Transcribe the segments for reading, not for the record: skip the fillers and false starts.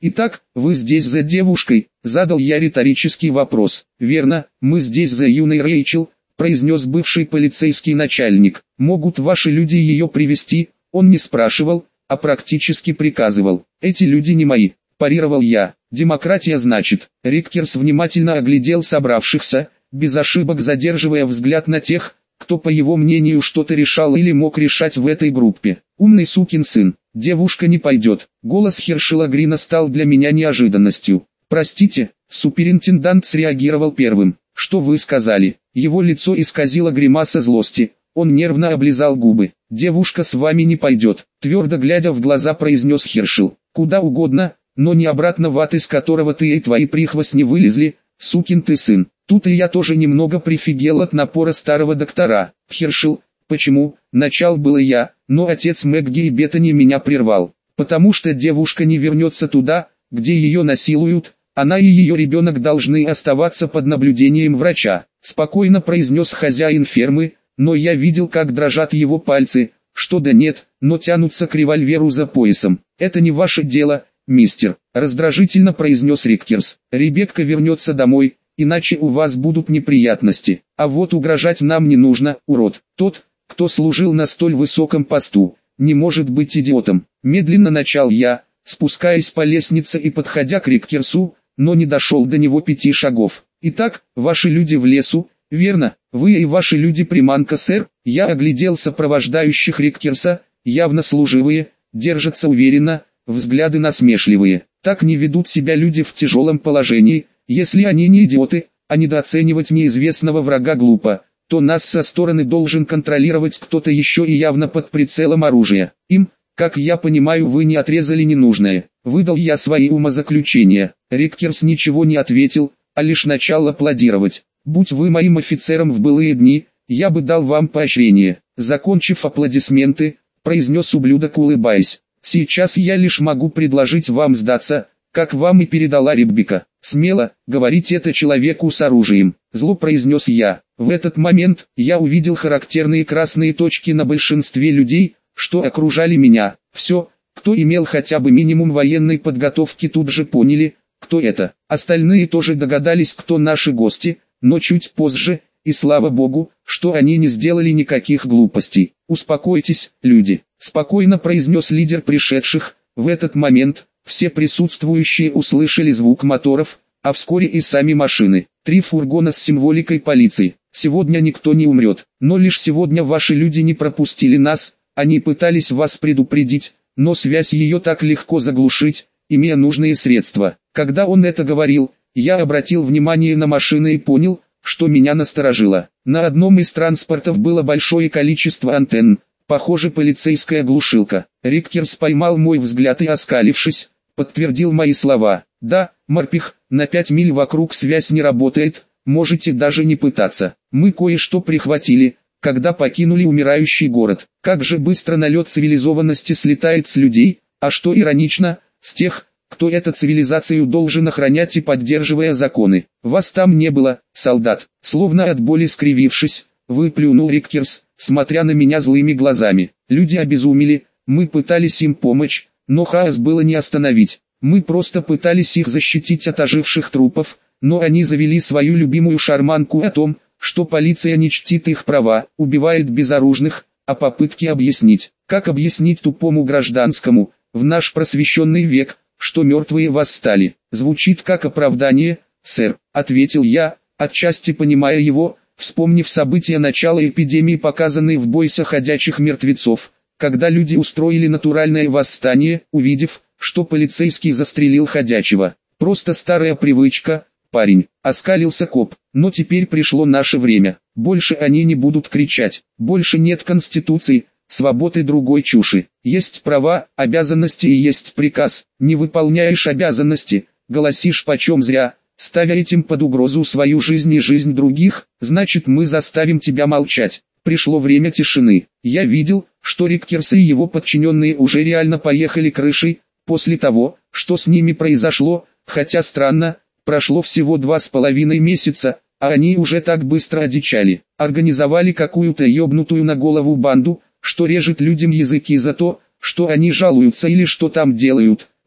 «Итак, вы здесь за девушкой?» – задал я риторический вопрос. «Верно, мы здесь за юной Рэйчел», – произнес бывший полицейский начальник. «Могут ваши люди ее привести?» Он не спрашивал, а практически приказывал. «Эти люди не мои», – парировал я. «Демократия значит». Риккерс внимательно оглядел собравшихся, без ошибок задерживая взгляд на тех, кто по его мнению что-то решал или мог решать в этой группе. «Умный сукин сын, девушка не пойдет». Голос Хершела Грина стал для меня неожиданностью. «Простите», суперинтендант среагировал первым. «Что вы сказали?» Его лицо исказило гримаса злости. Он нервно облизал губы. «Девушка с вами не пойдет», твердо глядя в глаза произнес Хершел. «Куда угодно, но не обратно в ад, из которого ты и твои прихвостни вылезли, сукин ты сын». Тут и я тоже немного прифигел от напора старого доктора. «Хершел, почему?» Начал было я, но отец Мэгги и Беттани меня прервал. «Потому что девушка не вернется туда, где ее насилуют, она и ее ребенок должны оставаться под наблюдением врача», спокойно произнес хозяин фермы, но я видел, как дрожат его пальцы, что да нет, но тянутся к револьверу за поясом. «Это не ваше дело, мистер», раздражительно произнес Риккерс. «Ребекка вернется домой, иначе у вас будут неприятности. А вот угрожать нам не нужно, урод». Тот, кто служил на столь высоком посту, не может быть идиотом. Медленно начал я, спускаясь по лестнице и подходя к Риккерсу, но не дошел до него 5 шагов. «Итак, ваши люди в лесу, верно? Вы и ваши люди приманка, сэр?» Я оглядел сопровождающих Риккерса, явно служивые, держатся уверенно, взгляды насмешливые. Так не ведут себя люди в тяжелом положении. Если они не идиоты, а недооценивать неизвестного врага глупо, то нас со стороны должен контролировать кто-то еще и явно под прицелом оружия. Им, как я понимаю, вы не отрезали ненужное. Выдал я свои умозаключения. Риккерс ничего не ответил, а лишь начал аплодировать. «Будь вы моим офицером в былые дни, я бы дал вам поощрение». Закончив аплодисменты, произнес ублюдок, улыбаясь. «Сейчас я лишь могу предложить вам сдаться, как вам и передала Ребекка». «Смело, говорите это человеку с оружием», зло произнес я. В этот момент я увидел характерные красные точки на большинстве людей, что окружали меня. Все, кто имел хотя бы минимум военной подготовки, тут же поняли, кто это. Остальные тоже догадались, кто наши гости, но чуть позже, и слава богу, что они не сделали никаких глупостей. «Успокойтесь, люди», спокойно произнес лидер пришедших. В этот момент все присутствующие услышали звук моторов, а вскоре и сами машины. 3 фургона с символикой полиции. «Сегодня никто не умрет, но лишь сегодня ваши люди не пропустили нас, они пытались вас предупредить, но связь ее так легко заглушить, имея нужные средства». Когда он это говорил, я обратил внимание на машины и понял, что меня насторожило. На одном из транспортов было большое количество антенн, похоже, полицейская глушилка. Риккерс поймал мой взгляд и, оскалившись, подтвердил мои слова. «Да, морпех, на 5 миль вокруг связь не работает, можете даже не пытаться. Мы кое-что прихватили, когда покинули умирающий город». Как же быстро налет цивилизованности слетает с людей, а что иронично, с тех, кто эту цивилизацию должен охранять и поддерживая законы. «Вас там не было, солдат», словно от боли скривившись, выплюнул Риккерс, смотря на меня злыми глазами. «Люди обезумели, мы пытались им помочь, но хаос было не остановить. Мы просто пытались их защитить от оживших трупов, но они завели свою любимую шарманку о том, что полиция не чтит их права, убивает безоружных, а попытки объяснить, как объяснить тупому гражданскому, в наш просвещенный век, что мертвые восстали, звучит как оправдание, сэр», ответил я, отчасти понимая его, вспомнив события начала эпидемии, показанные в «Бойся ходячих мертвецов», когда люди устроили натуральное восстание, увидев, что полицейский застрелил ходячего. «Просто старая привычка, парень», оскалился коп. «Но теперь пришло наше время. Больше они не будут кричать. Больше нет конституции, свободы, другой чуши. Есть права, обязанности и есть приказ. Не выполняешь обязанности, голосишь почем зря, ставя этим под угрозу свою жизнь и жизнь других, значит мы заставим тебя молчать». Пришло время тишины. Я видел, что Риккерс и его подчиненные уже реально поехали крышей, после того, что с ними произошло, хотя странно, прошло всего 2,5 месяца, а они уже так быстро одичали. Организовали какую-то ёбнутую на голову банду, что режет людям языки за то, что они жалуются или что там делают.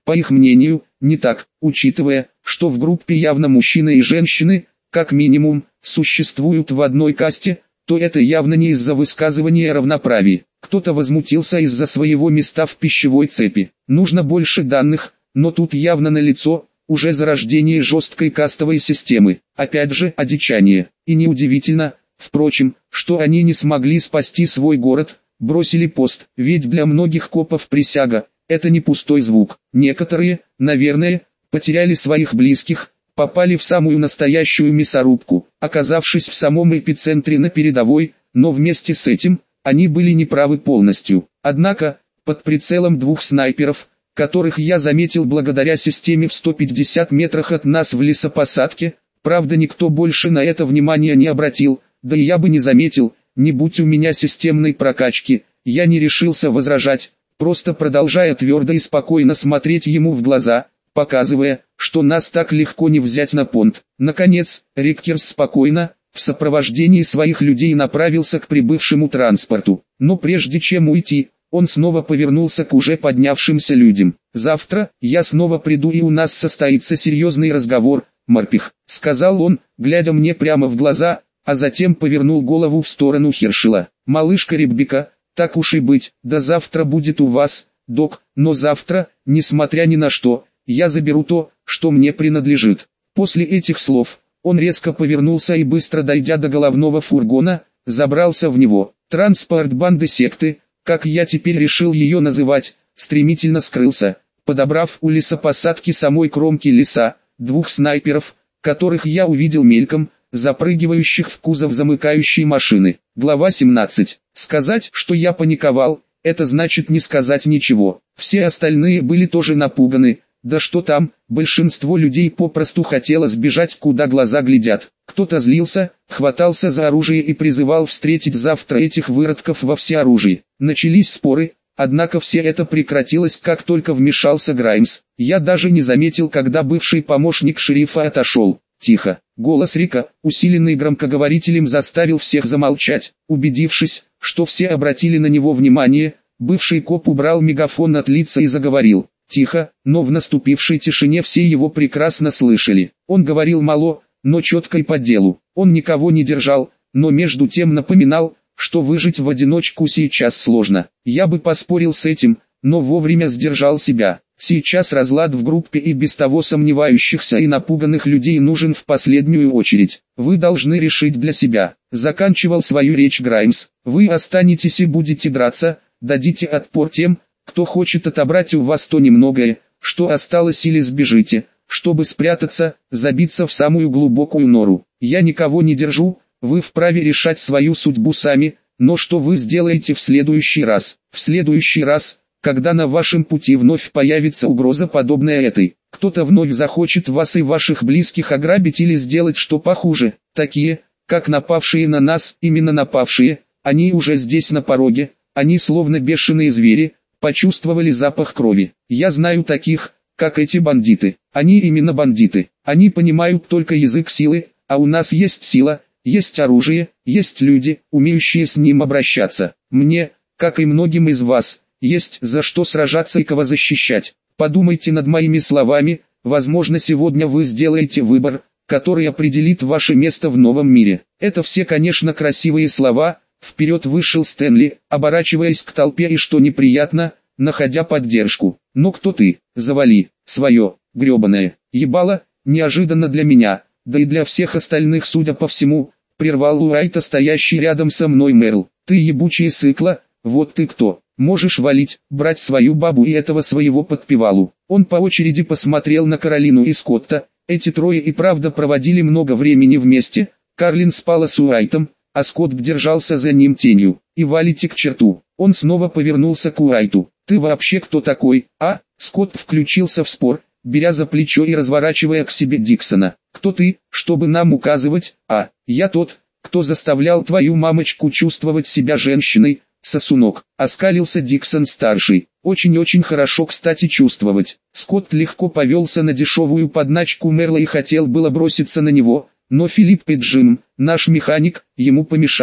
По их мнению, не так, учитывая, что в группе явно мужчины и женщины, как минимум, существуют в одной касте, то это явно не из-за высказывания равноправия. Кто-то возмутился из-за своего места в пищевой цепи. Нужно больше данных, но тут явно налицо уже зарождение жесткой кастовой системы. Опять же, одичание. И неудивительно, впрочем, что они не смогли спасти свой город, бросили пост. Ведь для многих копов присяга – это не пустой звук. Некоторые, наверное, потеряли своих близких, попали в самую настоящую мясорубку, оказавшись в самом эпицентре на передовой, но вместе с этим, они были неправы полностью. Однако, под прицелом двух снайперов, которых я заметил благодаря системе в 150 метрах от нас в лесопосадке, правда никто больше на это внимания не обратил, да и я бы не заметил, не будь у меня системной прокачки, я не решился возражать, просто продолжая твердо и спокойно смотреть ему в глаза, показывая, что нас так легко не взять на понт. Наконец, Риккерс спокойно, в сопровождении своих людей направился к прибывшему транспорту. Но прежде чем уйти, он снова повернулся к уже поднявшимся людям. «Завтра я снова приду и у нас состоится серьезный разговор, морпех», — сказал он, глядя мне прямо в глаза, а затем повернул голову в сторону Хершела. «Малышка Ребекка, так уж и быть, до завтра будет у вас, док, но завтра, несмотря ни на что, я заберу то, что мне принадлежит». После этих слов, он резко повернулся и быстро дойдя до головного фургона, забрался в него. Транспорт банды секты, как я теперь решил ее называть, стремительно скрылся, подобрав у лесопосадки самой кромки леса, двух снайперов, которых я увидел мельком, запрыгивающих в кузов замыкающей машины. Глава 17. Сказать, что я паниковал, это значит не сказать ничего. Все остальные были тоже напуганы, да что там, большинство людей попросту хотело сбежать куда глаза глядят. Кто-то злился, хватался за оружие и призывал встретить завтра этих выродков во всеоружии. Начались споры, однако все это прекратилось, как только вмешался Граймс. Я даже не заметил, когда бывший помощник шерифа отошел. «Тихо!» Голос Рика, усиленный громкоговорителем, заставил всех замолчать. Убедившись, что все обратили на него внимание, бывший коп убрал мегафон от лица и заговорил. Тихо, но в наступившей тишине все его прекрасно слышали. Он говорил мало, но четко и по делу. Он никого не держал, но между тем напоминал, что выжить в одиночку сейчас сложно. Я бы поспорил с этим, но вовремя сдержал себя. Сейчас разлад в группе и без того сомневающихся и напуганных людей нужен в последнюю очередь. Вы должны решить для себя. Заканчивал свою речь Граймс. Вы останетесь и будете драться, дадите отпор тем, кто хочет отобрать у вас то немногое, что осталось, или сбежите, чтобы спрятаться, забиться в самую глубокую нору. Я никого не держу, вы вправе решать свою судьбу сами, но что вы сделаете в следующий раз? В следующий раз, когда на вашем пути вновь появится угроза, подобная этой, кто-то вновь захочет вас и ваших близких ограбить или сделать что похуже. Такие, как напавшие на нас, именно напавшие, они уже здесь на пороге, они словно бешеные звери, почувствовали запах крови. Я знаю таких, как эти бандиты. Они именно бандиты. Они понимают только язык силы, а у нас есть сила, есть оружие, есть люди, умеющие с ним обращаться. Мне, как и многим из вас, есть за что сражаться и кого защищать. Подумайте над моими словами, возможно сегодня вы сделаете выбор, который определит ваше место в новом мире. Это все, конечно, красивые слова. Вперед вышел Стэнли, оборачиваясь к толпе и, что неприятно, находя поддержку. «Но кто ты? Завали свое, гребаное ебало!» Неожиданно для меня, да и для всех остальных, судя по всему, прервал Уайта стоящий рядом со мной Мэрл. «Ты ебучая сыкла, вот ты кто! Можешь валить, брать свою бабу и этого своего подпевалу!» Он по очереди посмотрел на Каролину и Скотта. Эти трое и правда проводили много времени вместе. Карлин спала с Уайтом, а Скотт держался за ним тенью. «И валите к черту!» Он снова повернулся к Уайту. «Ты вообще кто такой, а?» Скотт включился в спор, беря за плечо и разворачивая к себе Диксона. «Кто ты, чтобы нам указывать, а? Я тот, кто заставлял твою мамочку чувствовать себя женщиной, сосунок», — оскалился Диксон-старший. «Очень-очень хорошо, кстати, чувствовать». Скотт легко повелся на дешевую подначку Мерла и хотел было броситься на него, но Филипп и Джим, наш механик, ему помешали.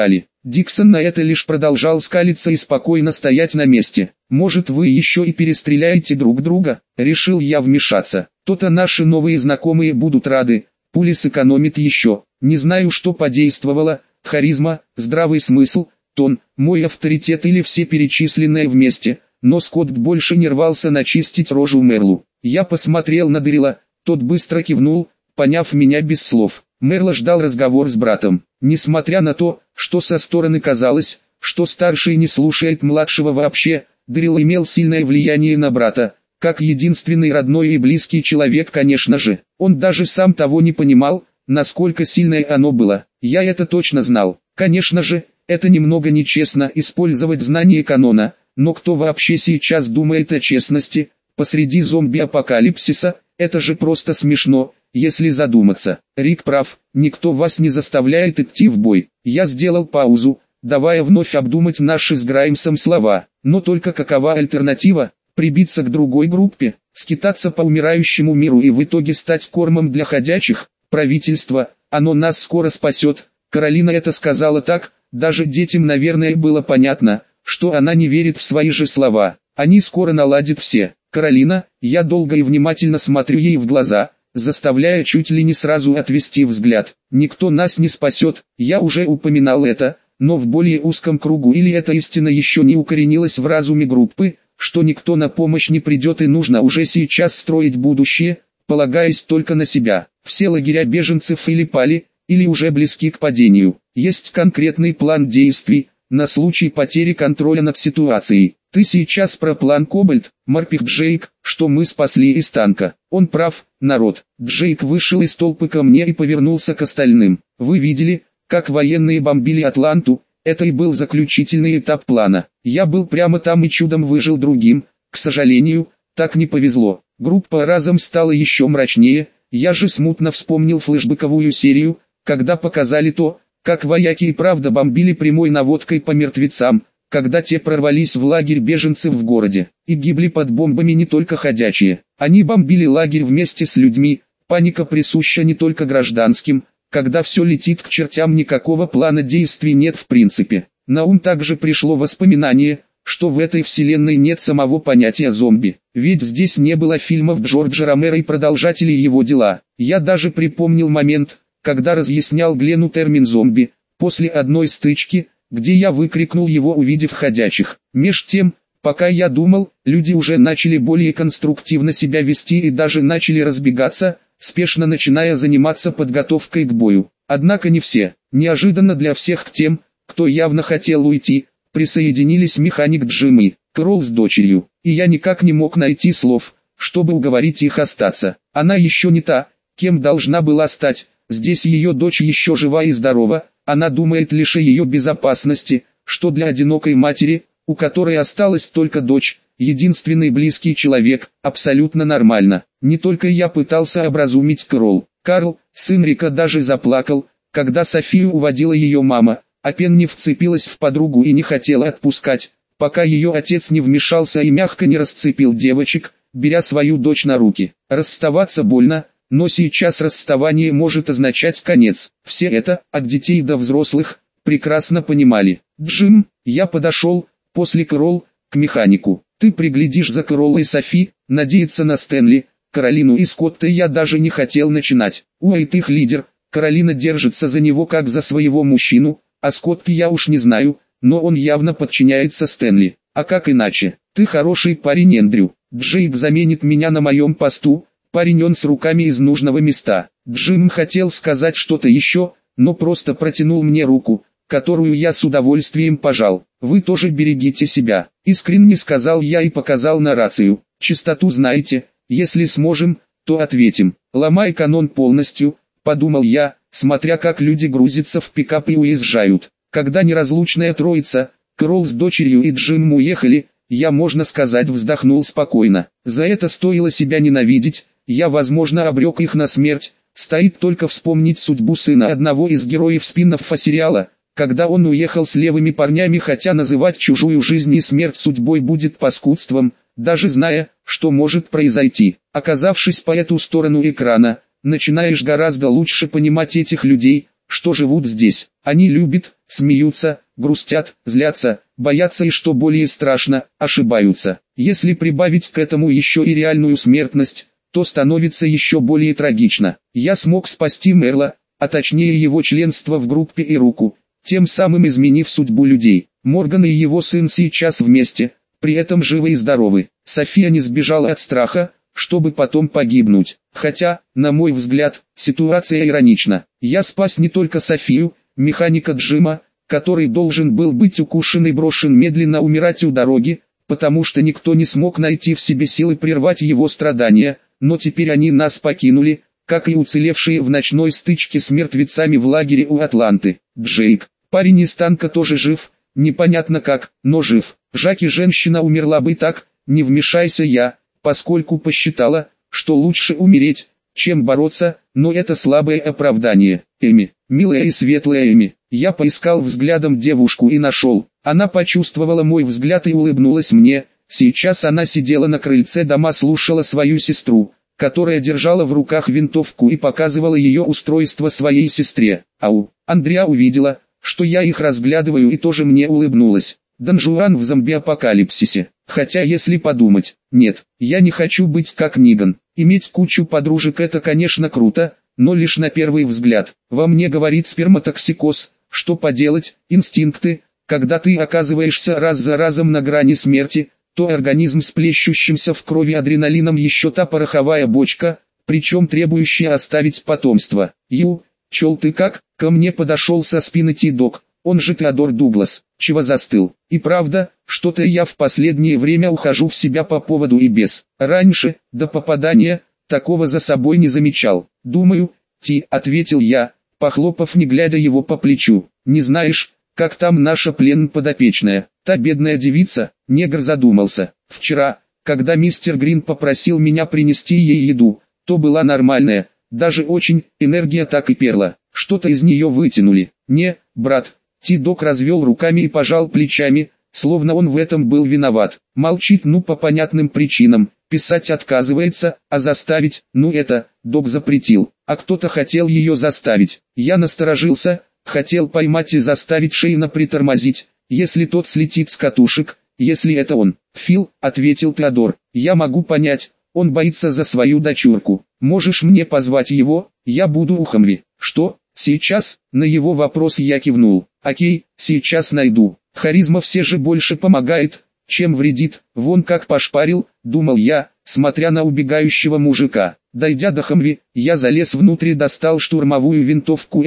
Диксон на это лишь продолжал скалиться и спокойно стоять на месте. «Может, вы еще и перестреляете друг друга?» Решил я вмешаться. «То-то наши новые знакомые будут рады. Пули сэкономит еще. Не знаю, что подействовало, харизма, здравый смысл, тон, мой авторитет или все перечисленное вместе». Но Скотт больше не рвался начистить рожу Мерлу. Я посмотрел на Дэрила, тот быстро кивнул, поняв меня без слов. Мерла ждал разговор с братом. Несмотря на то, что со стороны казалось, что старший не слушает младшего вообще, Дэрил имел сильное влияние на брата, как единственный родной и близкий человек, конечно же. Он даже сам того не понимал, насколько сильное оно было. Я это точно знал. Конечно же, это немного нечестно использовать знания канона, но кто вообще сейчас думает о честности, посреди зомби-апокалипсиса? Это же просто смешно, если задуматься. Рик прав, никто вас не заставляет идти в бой. Я сделал паузу, давая вновь обдумать наши с Граймсом слова. Но только какова альтернатива? Прибиться к другой группе, скитаться по умирающему миру и в итоге стать кормом для ходячих? Правительство, оно нас скоро спасет. Каролина это сказала так, даже детям, наверное, было понятно, что она не верит в свои же слова. Они скоро наладят все. Каролина, я долго и внимательно смотрю ей в глаза, заставляя чуть ли не сразу отвести взгляд. Никто нас не спасет, я уже упоминал это, но в более узком кругу, или эта истина еще не укоренилась в разуме группы, что никто на помощь не придет и нужно уже сейчас строить будущее, полагаясь только на себя. Все лагеря беженцев или пали, или уже близки к падению. Есть конкретный план действий на случай потери контроля над ситуацией. Ты сейчас про план Кобальт, морпех Джейк, что мы спасли из танка. Он прав, народ. Джейк вышел из толпы ко мне и повернулся к остальным. Вы видели, как военные бомбили Атланту? Это и был заключительный этап плана. Я был прямо там и чудом выжил другим. К сожалению, так не повезло. Группа разом стала еще мрачнее. Я же смутно вспомнил флешбековую серию, когда показали то, как вояки и правда бомбили прямой наводкой по мертвецам, когда те прорвались в лагерь беженцев в городе. И гибли под бомбами не только ходячие. Они бомбили лагерь вместе с людьми. Паника присуща не только гражданским. Когда все летит к чертям, никакого плана действий нет в принципе. На ум также пришло воспоминание, что в этой вселенной нет самого понятия зомби. Ведь здесь не было фильмов Джорджа Ромеро и продолжателей его дела. Я даже припомнил момент, когда разъяснял Глену термин «зомби», после одной стычки, где я выкрикнул его, увидев ходячих. Меж тем, пока я думал, люди уже начали более конструктивно себя вести и даже начали разбегаться, спешно начиная заниматься подготовкой к бою. Однако не все. Неожиданно для всех к тем, кто явно хотел уйти, присоединились механик Джим и Кролл с дочерью. И я никак не мог найти слов, чтобы уговорить их остаться. Она еще не та, кем должна была стать. Здесь ее дочь еще жива и здорова, она думает лишь о ее безопасности, что для одинокой матери, у которой осталась только дочь, единственный близкий человек, абсолютно нормально. Не только я пытался образумить Кролл. Карл, сын Рика, даже заплакал, когда Софию уводила ее мама, а Пенни вцепилась в подругу и не хотела отпускать, пока ее отец не вмешался и мягко не расцепил девочек, беря свою дочь на руки. Расставаться больно, но сейчас расставание может означать конец. Все это, от детей до взрослых, прекрасно понимали. Джим, я подошел, после Кролл, к механику. Ты приглядишь за Кролл и Софи, надеяться на Стэнли, Каролину и Скотта я даже не хотел начинать. Уэйт их лидер, Каролина держится за него как за своего мужчину, а Скотт я уж не знаю, но он явно подчиняется Стэнли. А как иначе? Ты хороший парень, Эндрю. Джейк заменит меня на моем посту. Парень он с руками из нужного места. Джим хотел сказать что-то еще, но просто протянул мне руку, которую я с удовольствием пожал. Вы тоже берегите себя. Искренне сказал я и показал на рацию. Частоту знаете, если сможем, то ответим. Ломай канон полностью, подумал я, смотря как люди грузятся в пикап и уезжают. Когда неразлучная троица, Кролл с дочерью и Джим уехали, я, можно сказать, вздохнул спокойно. За это стоило себя ненавидеть. Я, возможно, обрек их на смерть. Стоит только вспомнить судьбу сына одного из героев спин-оффа сериала, когда он уехал с левыми парнями, хотя называть чужую жизнь и смерть судьбой будет паскудством, даже зная, что может произойти. Оказавшись по эту сторону экрана, начинаешь гораздо лучше понимать этих людей, что живут здесь. Они любят, смеются, грустят, злятся, боятся и, что более страшно, ошибаются. Если прибавить к этому еще и реальную смертность, то становится еще более трагично. Я смог спасти Мерла, а точнее его членство в группе и руку, тем самым изменив судьбу людей. Морган и его сын сейчас вместе, при этом живы и здоровы. София не сбежала от страха, чтобы потом погибнуть. Хотя, на мой взгляд, ситуация иронична. Я спас не только Софию, механика Джима, который должен был быть укушен и брошен медленно умирать у дороги, потому что никто не смог найти в себе силы прервать его страдания, но теперь они нас покинули, как и уцелевшие в ночной стычке с мертвецами в лагере у Атланты. Джейк, парень из танка, тоже жив, непонятно как, но жив. Жак, и женщина умерла бы так, не вмешайся я, поскольку посчитала, что лучше умереть, чем бороться, но это слабое оправдание. Эми, милая и светлая Эми. Я поискал взглядом девушку и нашел. Она почувствовала мой взгляд и улыбнулась мне. Сейчас она сидела на крыльце дома, слушала свою сестру, которая держала в руках винтовку и показывала ее устройство своей сестре. Ау, Андреа увидела, что я их разглядываю, и тоже мне улыбнулась. Дон Жуан в зомби-апокалипсисе. Хотя если подумать, нет, я не хочу быть как Ниган. Иметь кучу подружек — это, конечно, круто, но лишь на первый взгляд. Во мне говорит сперматоксикоз. Что поделать, инстинкты. Когда ты оказываешься раз за разом на грани смерти, то организм с плещущимся в крови адреналином еще та пороховая бочка, причем требующая оставить потомство. Чел, ты как? Ко мне подошел со спины Ти-Док, он же Теодор Дуглас. Чего застыл? И правда, что-то я в последнее время ухожу в себя по поводу и без. Раньше, до попадания, такого за собой не замечал. Думаю, Ти, ответил я, похлопав не глядя его по плечу. Не знаешь, как там наша подопечная? Та бедная девица? Негр задумался. Вчера, когда мистер Грин попросил меня принести ей еду, то была нормальная, даже очень, энергия так и перла. Что-то из нее вытянули. Не, брат. Ти-Док развел руками и пожал плечами, словно он в этом был виноват. Молчит, по понятным причинам, писать отказывается, а заставить, это, Док запретил. А кто-то хотел ее заставить. Я насторожился, хотел поймать и заставить Шейна притормозить, если тот слетит с катушек, если это он. Фил, ответил Теодор, я могу понять, он боится за свою дочурку. Можешь мне позвать его, я буду у Хамви. Что? Сейчас? На его вопрос я кивнул. Окей, сейчас найду. Харизма все же больше помогает, чем вредит. Вон как пошпарил, думал я, смотря на убегающего мужика. Дойдя до Хамви, я залез внутрь и достал штурмовую винтовку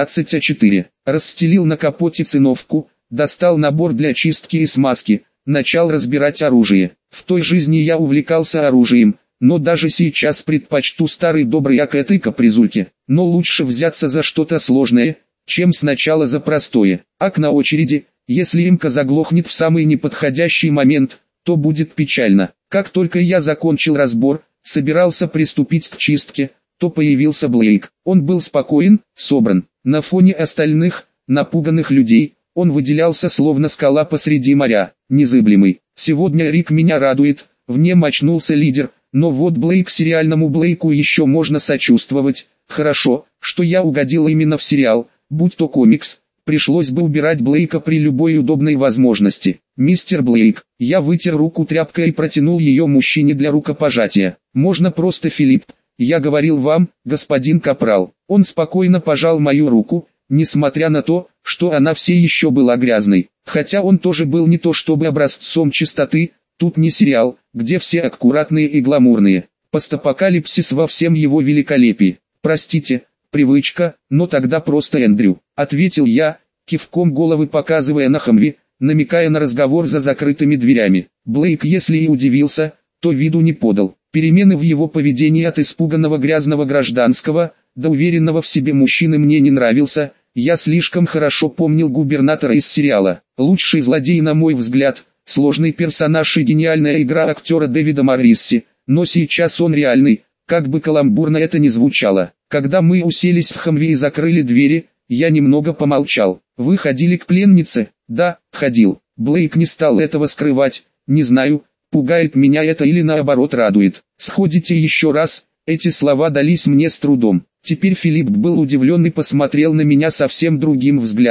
М16А4. Расстелил на капоте циновку, достал набор для чистки и смазки, начал разбирать оружие. В той жизни я увлекался оружием, но даже сейчас предпочту старый добрый АК и капризульки. Но лучше взяться за что-то сложное, чем сначала за простое. АК на очереди, если имка заглохнет в самый неподходящий момент, то будет печально. Как только я закончил разбор, собирался приступить к чистке, то появился Блейк. Он был спокоен, собран. На фоне остальных, напуганных людей, он выделялся словно скала посреди моря, незыблемый. Сегодня Рик меня радует, в нем очнулся лидер, но вот Блейк, сериальному Блейку еще можно сочувствовать. Хорошо, что я угодил именно в сериал, будь то комикс, пришлось бы убирать Блейка при любой удобной возможности. Мистер Блейк, я вытер руку тряпкой и протянул ее мужчине для рукопожатия. Можно просто Филипп, я говорил вам, господин Капрал. Он спокойно пожал мою руку, несмотря на то, что она все еще была грязной. Хотя он тоже был не то чтобы образцом чистоты, тут не сериал, где все аккуратные и гламурные. Постапокалипсис во всем его великолепии. Простите, привычка, но тогда просто Эндрю, ответил я, кивком головы показывая на Хамви, намекая на разговор за закрытыми дверями. Блейк, если и удивился, то виду не подал. Перемены в его поведении от испуганного грязного гражданского до уверенного в себе мужчины мне не нравился. Я слишком хорошо помнил губернатора из сериала. Лучший злодей, на мой взгляд, сложный персонаж и гениальная игра актера Дэвида Моррисси, но сейчас он реальный, как бы каламбурно это ни звучало. Когда мы уселись в Хамви и закрыли двери, я немного помолчал. Вы ходили к пленнице? Да, ходил. Блейк не стал этого скрывать. Не знаю, пугает меня это или наоборот радует. Сходите еще раз. Эти слова дались мне с трудом. Теперь Филипп был удивлен и посмотрел на меня совсем другим взглядом.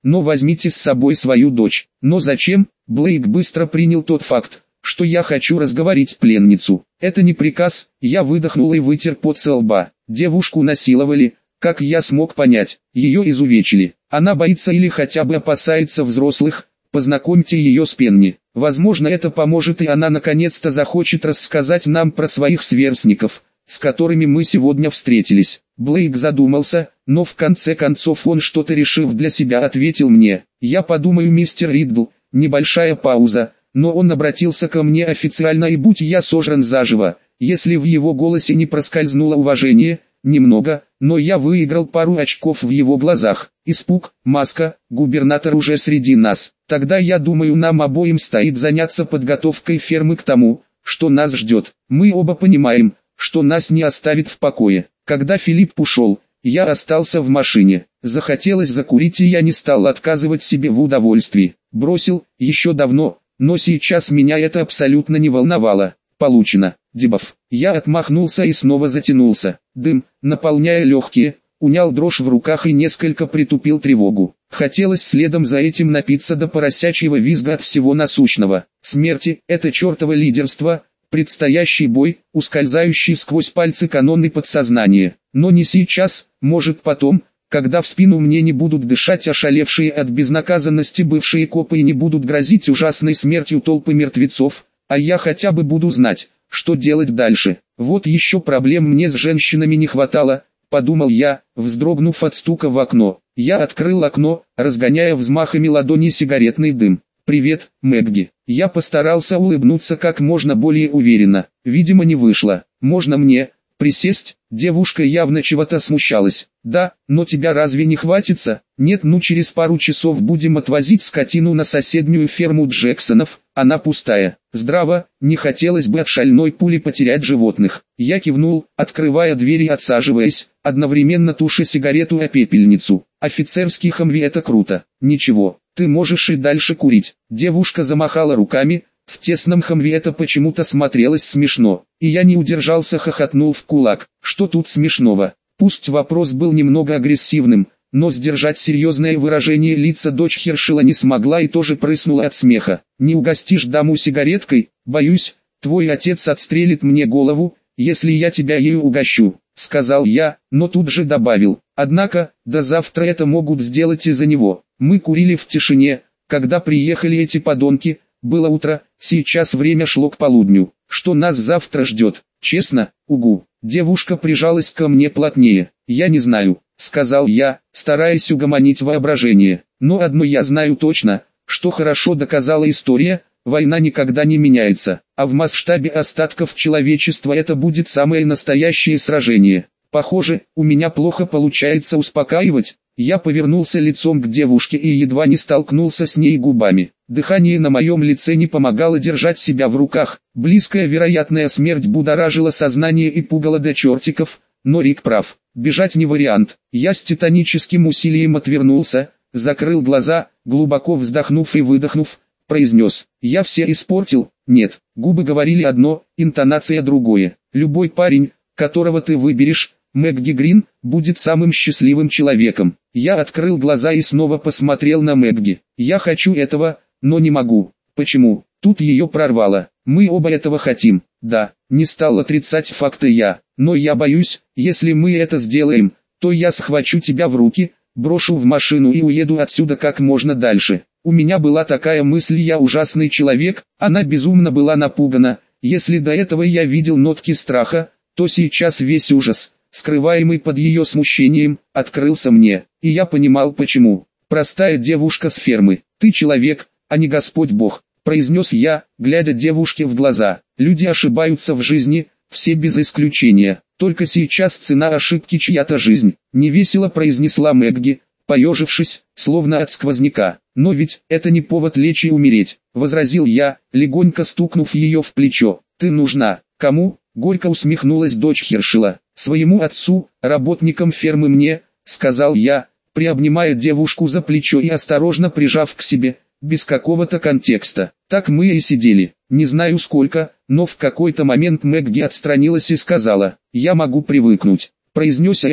но возьмите с собой свою дочь. Но зачем? Блейк быстро принял тот факт, что я хочу разговорить пленницу. Это не приказ, я выдохнул и вытер пот со лба. Девушку насиловали, как я смог понять, ее изувечили. Она боится или хотя бы опасается взрослых, познакомьте ее с Пенни. Возможно, это поможет, и она наконец-то захочет рассказать нам про своих сверстников, с которыми мы сегодня встретились. Блейк задумался, но в конце концов он, что-то решив для себя, ответил мне: «Я подумаю, мистер Риддл». Небольшая пауза, но он обратился ко мне официально, и будь я сожран заживо, если в его голосе не проскользнуло уважение, немного, но я выиграл пару очков в его глазах. Испуг, маска, губернатор уже среди нас. Тогда я думаю, нам обоим стоит заняться подготовкой фермы к тому, что нас ждет. Мы оба понимаем, что нас не оставит в покое. Когда Филипп ушел, я остался в машине. Захотелось закурить, и я не стал отказывать себе в удовольствии. Бросил, еще давно, но сейчас меня это абсолютно не волновало. Получено, дебаф. Я отмахнулся и снова затянулся. Дым, наполняя легкие, унял дрожь в руках и несколько притупил тревогу. Хотелось следом за этим напиться до поросячьего визга от всего насущного. Смерти, это чертово лидерство, предстоящий бой, ускользающий сквозь пальцы каноны подсознания. Но не сейчас, может потом, когда в спину мне не будут дышать ошалевшие от безнаказанности бывшие копы и не будут грозить ужасной смертью толпы мертвецов, а я хотя бы буду знать, что делать дальше. Вот еще проблем мне с женщинами не хватало, подумал я, вздрогнув от стука в окно. Я открыл окно, разгоняя взмахами ладони сигаретный дым. «Привет, Мэгги». Я постарался улыбнуться как можно более уверенно. Видимо, не вышло. «Можно мне присесть?» Девушка явно чего-то смущалась. «Да, но тебя разве не хватится?» «Нет, ну через пару часов будем отвозить скотину на соседнюю ферму Джексонов, она пустая». «Здраво, не хотелось бы от шальной пули потерять животных». Я кивнул, открывая дверь и отсаживаясь, одновременно туша сигарету о пепельницу. «Офицерский Хамви — это круто». «Ничего, ты можешь и дальше курить». Девушка замахала руками. В тесном Хамви это почему-то смотрелось смешно, и я не удержался, хохотнул в кулак. Что тут смешного? Пусть вопрос был немного агрессивным, но сдержать серьезное выражение лица дочь Хершела не смогла и тоже прыснула от смеха. «Не угостишь даму сигареткой? Боюсь, твой отец отстрелит мне голову, если я тебя ею угощу», — сказал я, но тут же добавил: «Однако, до завтра это могут сделать из-за него». Мы курили в тишине, когда приехали эти подонки. Было утро, сейчас время шло к полудню. «Что нас завтра ждет? Честно, угу». Девушка прижалась ко мне плотнее. «Я не знаю», — сказал я, стараясь угомонить воображение. «Но одно я знаю точно, что хорошо доказала история: война никогда не меняется, а в масштабе остатков человечества это будет самое настоящее сражение. Похоже, у меня плохо получается успокаивать». Я повернулся лицом к девушке и едва не столкнулся с ней губами. Дыхание на моем лице не помогало держать себя в руках. Близкая вероятная смерть будоражила сознание и пугала до чертиков, но Рик прав. Бежать не вариант. Я с титаническим усилием отвернулся, закрыл глаза, глубоко вздохнув и выдохнув, произнес: «Я все испортил». Нет, губы говорили одно, интонация другое. «Любой парень, которого ты выберешь, Мэгги Грин, будет самым счастливым человеком». Я открыл глаза и снова посмотрел на Мэгги. «Я хочу этого, но не могу». «Почему?» Тут ее прорвало. «Мы оба этого хотим». «Да», не стал отрицать факты я. «Но я боюсь, если мы это сделаем, то я схвачу тебя в руки, брошу в машину и уеду отсюда как можно дальше». У меня была такая мысль: я ужасный человек. Она безумно была напугана. Если до этого я видел нотки страха, то сейчас весь ужас, скрываемый под ее смущением, открылся мне, и я понимал почему. «Простая девушка с фермы, ты человек, а не Господь Бог», — произнес я, глядя девушке в глаза. «Люди ошибаются в жизни, все без исключения, только сейчас цена ошибки чья-то жизнь», — невесело произнесла Мэгги, поежившись, словно от сквозняка. «Но ведь это не повод лечь и умереть», — возразил я, легонько стукнув ее в плечо. «Ты нужна». «Кому?» — горько усмехнулась дочь Хершела. «Своему отцу, работникам фермы мне», — сказал я, приобнимая девушку за плечо и осторожно прижав к себе, без какого-то контекста. Так мы и сидели, не знаю сколько, но в какой-то момент Мэгги отстранилась и сказала: «Я могу привыкнуть». Произнеся это,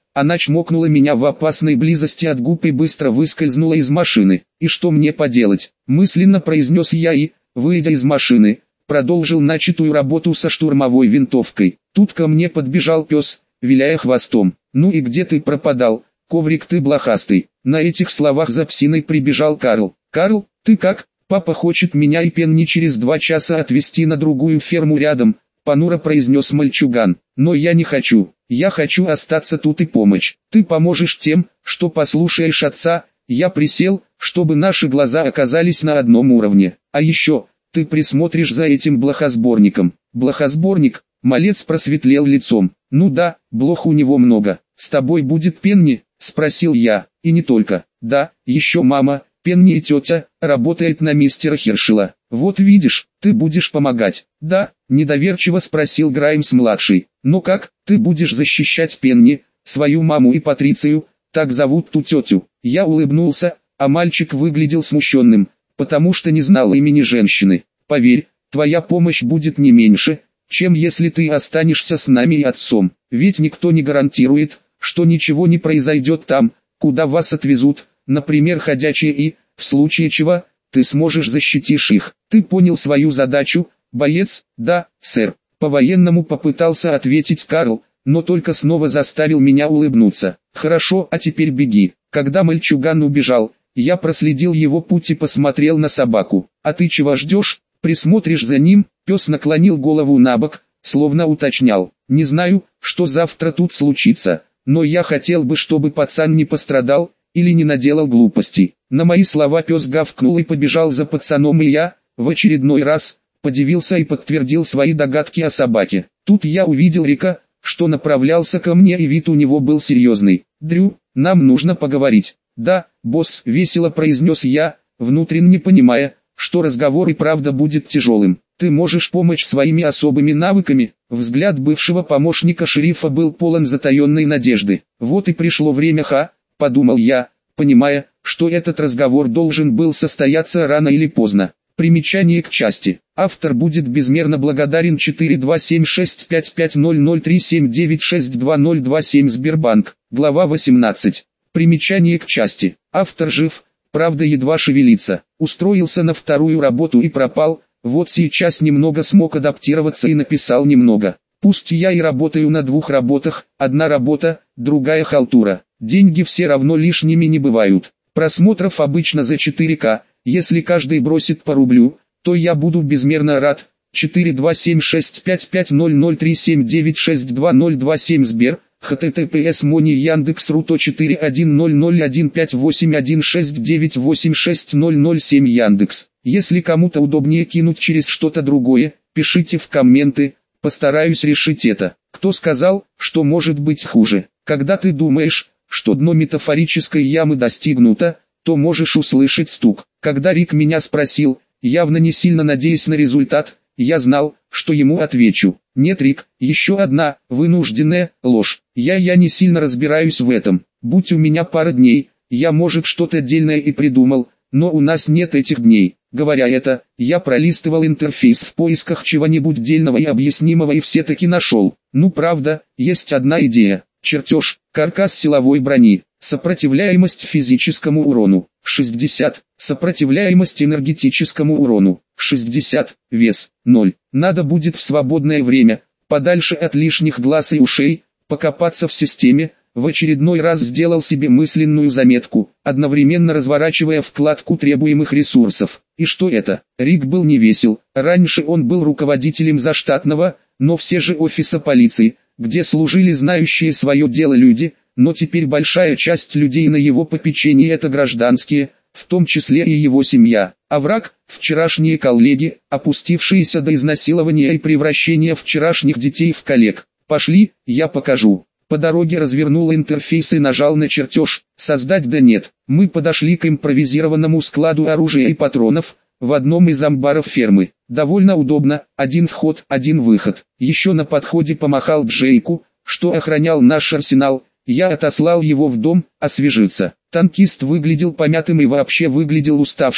Она чмокнула меня в опасной близости от губ и быстро выскользнула из машины. «И что мне поделать?» – мысленно произнес я и, выйдя из машины, продолжил начатую работу со штурмовой винтовкой. Тут ко мне подбежал пес, виляя хвостом. «Ну и где ты пропадал, коврик ты блохастый?» На этих словах за псиной прибежал Карл. «Карл, ты как? Папа хочет меня и Пенни через 2 часа отвезти на другую ферму рядом», — понуро произнес мальчуган. «Но я не хочу. Я хочу остаться тут и помочь. Ты поможешь тем, что послушаешь отца». Я присел, чтобы наши глаза оказались на одном уровне. «А еще, ты присмотришь за этим блохосборником». «Блохосборник?» — малец просветлел лицом. «Ну да, блох у него много. С тобой будет Пенни?» — спросил я. «И не только. Да, еще мама, Пенни и тетя, работает на мистера Хершела. Вот видишь, ты будешь помогать». «Да?» — недоверчиво спросил Граймс-младший. «Ну как, ты будешь защищать Пенни, свою маму и Патрицию, так зовут ту тетю?» Я улыбнулся, а мальчик выглядел смущенным, потому что не знал имени женщины. «Поверь, твоя помощь будет не меньше, чем если ты останешься с нами и отцом. Ведь никто не гарантирует, что ничего не произойдет там, куда вас отвезут, например, ходячие, и, в случае чего, ты сможешь защитишь их. Ты понял свою задачу, боец?» «Да, сэр». По-военному попытался ответить Карл, но только снова заставил меня улыбнуться. «Хорошо, а теперь беги». Когда мальчуган убежал, я проследил его путь и посмотрел на собаку. «А ты чего ждешь? Присмотришь за ним?» Пес наклонил голову набок, словно уточнял. «Не знаю, что завтра тут случится, но я хотел бы, чтобы пацан не пострадал, или не наделал глупостей». На мои слова пес гавкнул и побежал за пацаном, и я, в очередной раз, подивился и подтвердил свои догадки о собаке. Тут я увидел Рика, что направлялся ко мне, и вид у него был серьезный. «Дрю, нам нужно поговорить». «Да, босс», — весело произнес я, внутренне понимая, что разговор и правда будет тяжелым. «Ты можешь помочь своими особыми навыками?» Взгляд бывшего помощника шерифа был полон затаенной надежды. «Вот и пришло время, подумал я, понимая, что этот разговор должен был состояться рано или поздно. Примечание к части. Автор будет безмерно благодарен. 42765500379620027 Сбербанк. Глава 18. Примечание к части. Автор жив, правда едва шевелится. Устроился на вторую работу и пропал. Вот сейчас немного смог адаптироваться и написал немного. Пусть я и работаю на 2 работах, одна работа, другая халтура. Деньги все равно лишними не бывают. Просмотров обычно за 4К. Если каждый бросит по рублю, то я буду безмерно рад. 42765500379620027 Сбер, https Money Яндекс.ру то 41001158169860007 Яндекс. Если кому-то удобнее кинуть через что-то другое, пишите в комменты, постараюсь решить это. Кто сказал, что может быть хуже? Когда ты думаешь, что дно метафорической ямы достигнуто, то можешь услышать стук. Когда Рик меня спросил, явно не сильно надеясь на результат, я знал, что ему отвечу. Нет, Рик, еще одна, вынужденная, ложь. Я не сильно разбираюсь в этом. Будь у меня пара дней, я может что-то дельное и придумал, но у нас нет этих дней. Говоря это, я пролистывал интерфейс в поисках чего-нибудь дельного и объяснимого и все-таки нашел. Ну правда, есть одна идея. Чертеж, каркас силовой брони, сопротивляемость физическому урону, 60, сопротивляемость энергетическому урону, 60, вес, 0. Надо будет в свободное время, подальше от лишних глаз и ушей, покопаться в системе. В очередной раз сделал себе мысленную заметку, одновременно разворачивая вкладку требуемых ресурсов. И что это? Рик был не весел, раньше он был руководителем заштатного, но все же офиса полиции, где служили знающие свое дело люди, но теперь большая часть людей на его попечении это гражданские, в том числе и его семья. А враг, вчерашние коллеги, опустившиеся до изнасилования и превращения вчерашних детей в коллег. Пошли, я покажу. По дороге развернул интерфейс и нажал на чертеж «Создать». Да нет, мы подошли к импровизированному складу оружия и патронов, в одном из амбаров фермы. Довольно удобно, один вход, один выход. Еще на подходе помахал Джейку, что охранял наш арсенал. Я отослал его в дом, освежиться. Танкист выглядел помятым и вообще выглядел уставшим,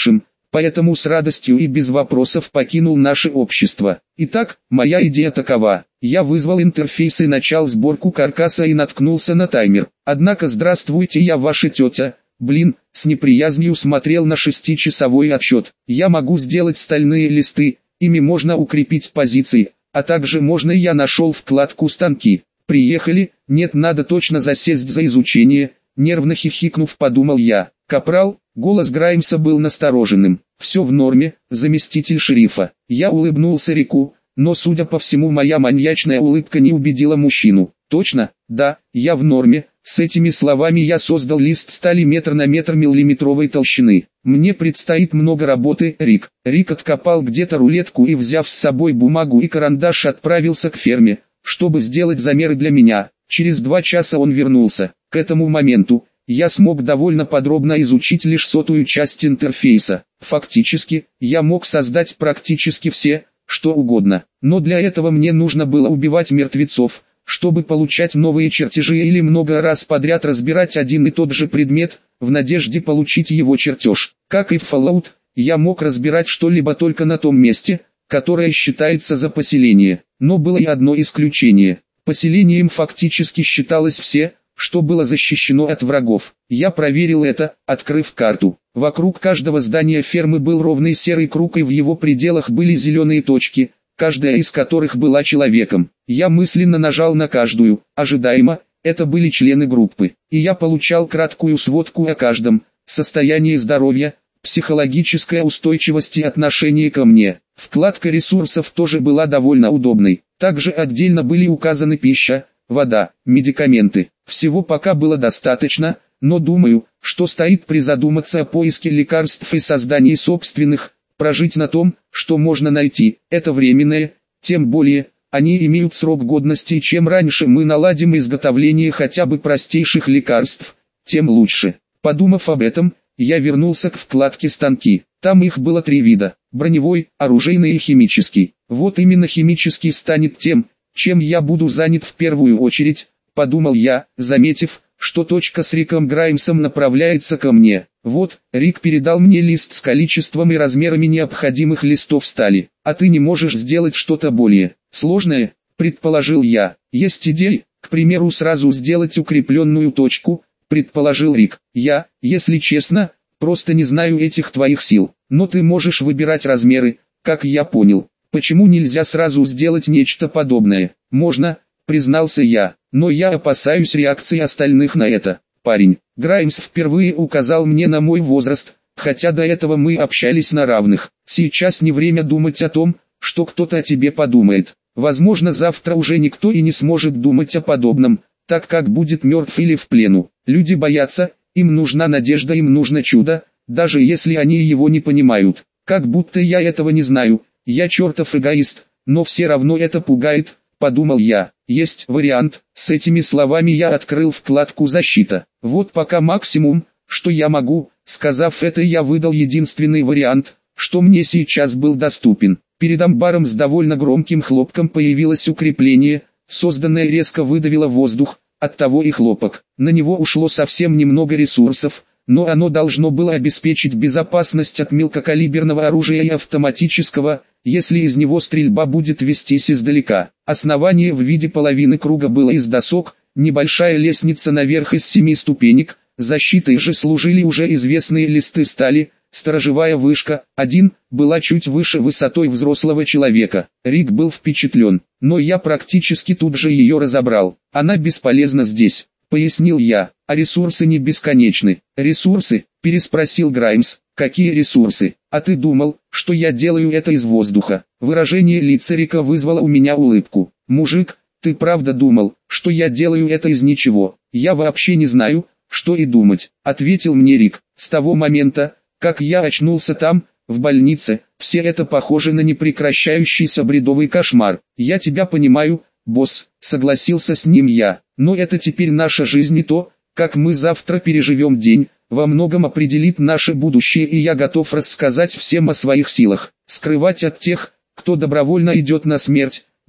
поэтому с радостью и без вопросов покинул наше общество. Итак, моя идея такова. Я вызвал интерфейс и начал сборку каркаса и наткнулся на таймер. Однако здравствуйте, я ваша тетя. Блин, с неприязнью смотрел на 6-часовой отчет. Я могу сделать стальные листы, ими можно укрепить позиции, а также можно я нашел вкладку станки. Приехали, нет, надо точно засесть за изучение, нервно хихикнув подумал я. Капрал, голос Граймса был настороженным. Все в норме, заместитель шерифа. Я улыбнулся Рику, но судя по всему моя маньячная улыбка не убедила мужчину. Точно, да, я в норме. С этими словами я создал лист стали метр на метр миллиметровой толщины. Мне предстоит много работы, Рик. Рик откопал где-то рулетку и, взяв с собой бумагу и карандаш, отправился к ферме, чтобы сделать замеры для меня. Через 2 часа он вернулся. К этому моменту я смог довольно подробно изучить лишь 100-ю часть интерфейса. Фактически, я мог создать практически все, что угодно. Но для этого мне нужно было убивать мертвецов, чтобы получать новые чертежи или много раз подряд разбирать один и тот же предмет, в надежде получить его чертеж. Как и в Fallout, я мог разбирать что-либо только на том месте, которое считается за поселение. Но было и одно исключение. Поселением фактически считалось все, что было защищено от врагов. Я проверил это, открыв карту. Вокруг каждого здания фермы был ровный серый круг, и в его пределах были зеленые точки, каждая из которых была человеком. Я мысленно нажал на каждую. Ожидаемо, это были члены группы. И я получал краткую сводку о каждом: состояние здоровья, психологическая устойчивость и отношение ко мне. Вкладка ресурсов тоже была довольно удобной. Также отдельно были указаны пища, вода, медикаменты. Всего пока было достаточно, но думаю, что стоит призадуматься о поиске лекарств и создании собственных. Прожить на том, что можно найти, это временное, тем более, они имеют срок годности, и чем раньше мы наладим изготовление хотя бы простейших лекарств, тем лучше. Подумав об этом, я вернулся к вкладке станки. Там их было 3 вида: броневой, оружейный и химический. Вот именно химический станет тем, чем я буду занят в первую очередь, подумал я, заметив, что точка с Риком Граймсом направляется ко мне. Вот, Рик передал мне лист с количеством и размерами необходимых листов стали. А ты не можешь сделать что-то более сложное, предположил я. Есть идеи, к примеру, сразу сделать укрепленную точку, предположил Рик. Я, если честно, просто не знаю этих твоих сил. Но ты можешь выбирать размеры, как я понял. Почему нельзя сразу сделать нечто подобное? Можно, признался я, но я опасаюсь реакции остальных на это. Парень, Граймс впервые указал мне на мой возраст, хотя до этого мы общались на равных. Сейчас не время думать о том, что кто-то о тебе подумает. Возможно, завтра уже никто и не сможет думать о подобном, так как будет мертв или в плену. Люди боятся, им нужна надежда, им нужно чудо, даже если они его не понимают. Как будто я этого не знаю, я чертов эгоист, но все равно это пугает, подумал я. Есть вариант. С этими словами я открыл вкладку «Защита». Вот пока максимум, что я могу. Сказав это, я выдал единственный вариант, что мне сейчас был доступен. Перед амбаром с довольно громким хлопком появилось укрепление, созданное резко выдавило воздух, оттого и хлопок. На него ушло совсем немного ресурсов, но оно должно было обеспечить безопасность от мелкокалиберного оружия и автоматического, если из него стрельба будет вестись издалека. Основание в виде половины круга было из досок, небольшая лестница наверх из 7 ступенек, защитой же служили уже известные листы стали. Сторожевая вышка, 1, была чуть выше высотой взрослого человека. Рик был впечатлен, но я практически тут же ее разобрал. Она бесполезна здесь, пояснил я, а ресурсы не бесконечны. Ресурсы? Переспросил Граймс. Какие ресурсы? А ты думал, что я делаю это из воздуха? Выражение лица Рика вызвало у меня улыбку. Мужик, ты правда думал, что я делаю это из ничего? Я вообще не знаю, что и думать, ответил мне Рик. С того момента, как я очнулся там, в больнице, все это похоже на непрекращающийся бредовый кошмар. Я тебя понимаю, босс, согласился с ним я, но это теперь наша жизнь, и то, как мы завтра переживем день, во многом определит наше будущее, и я готов рассказать всем о своих силах. Скрывать от тех, кто добровольно идет на смерть,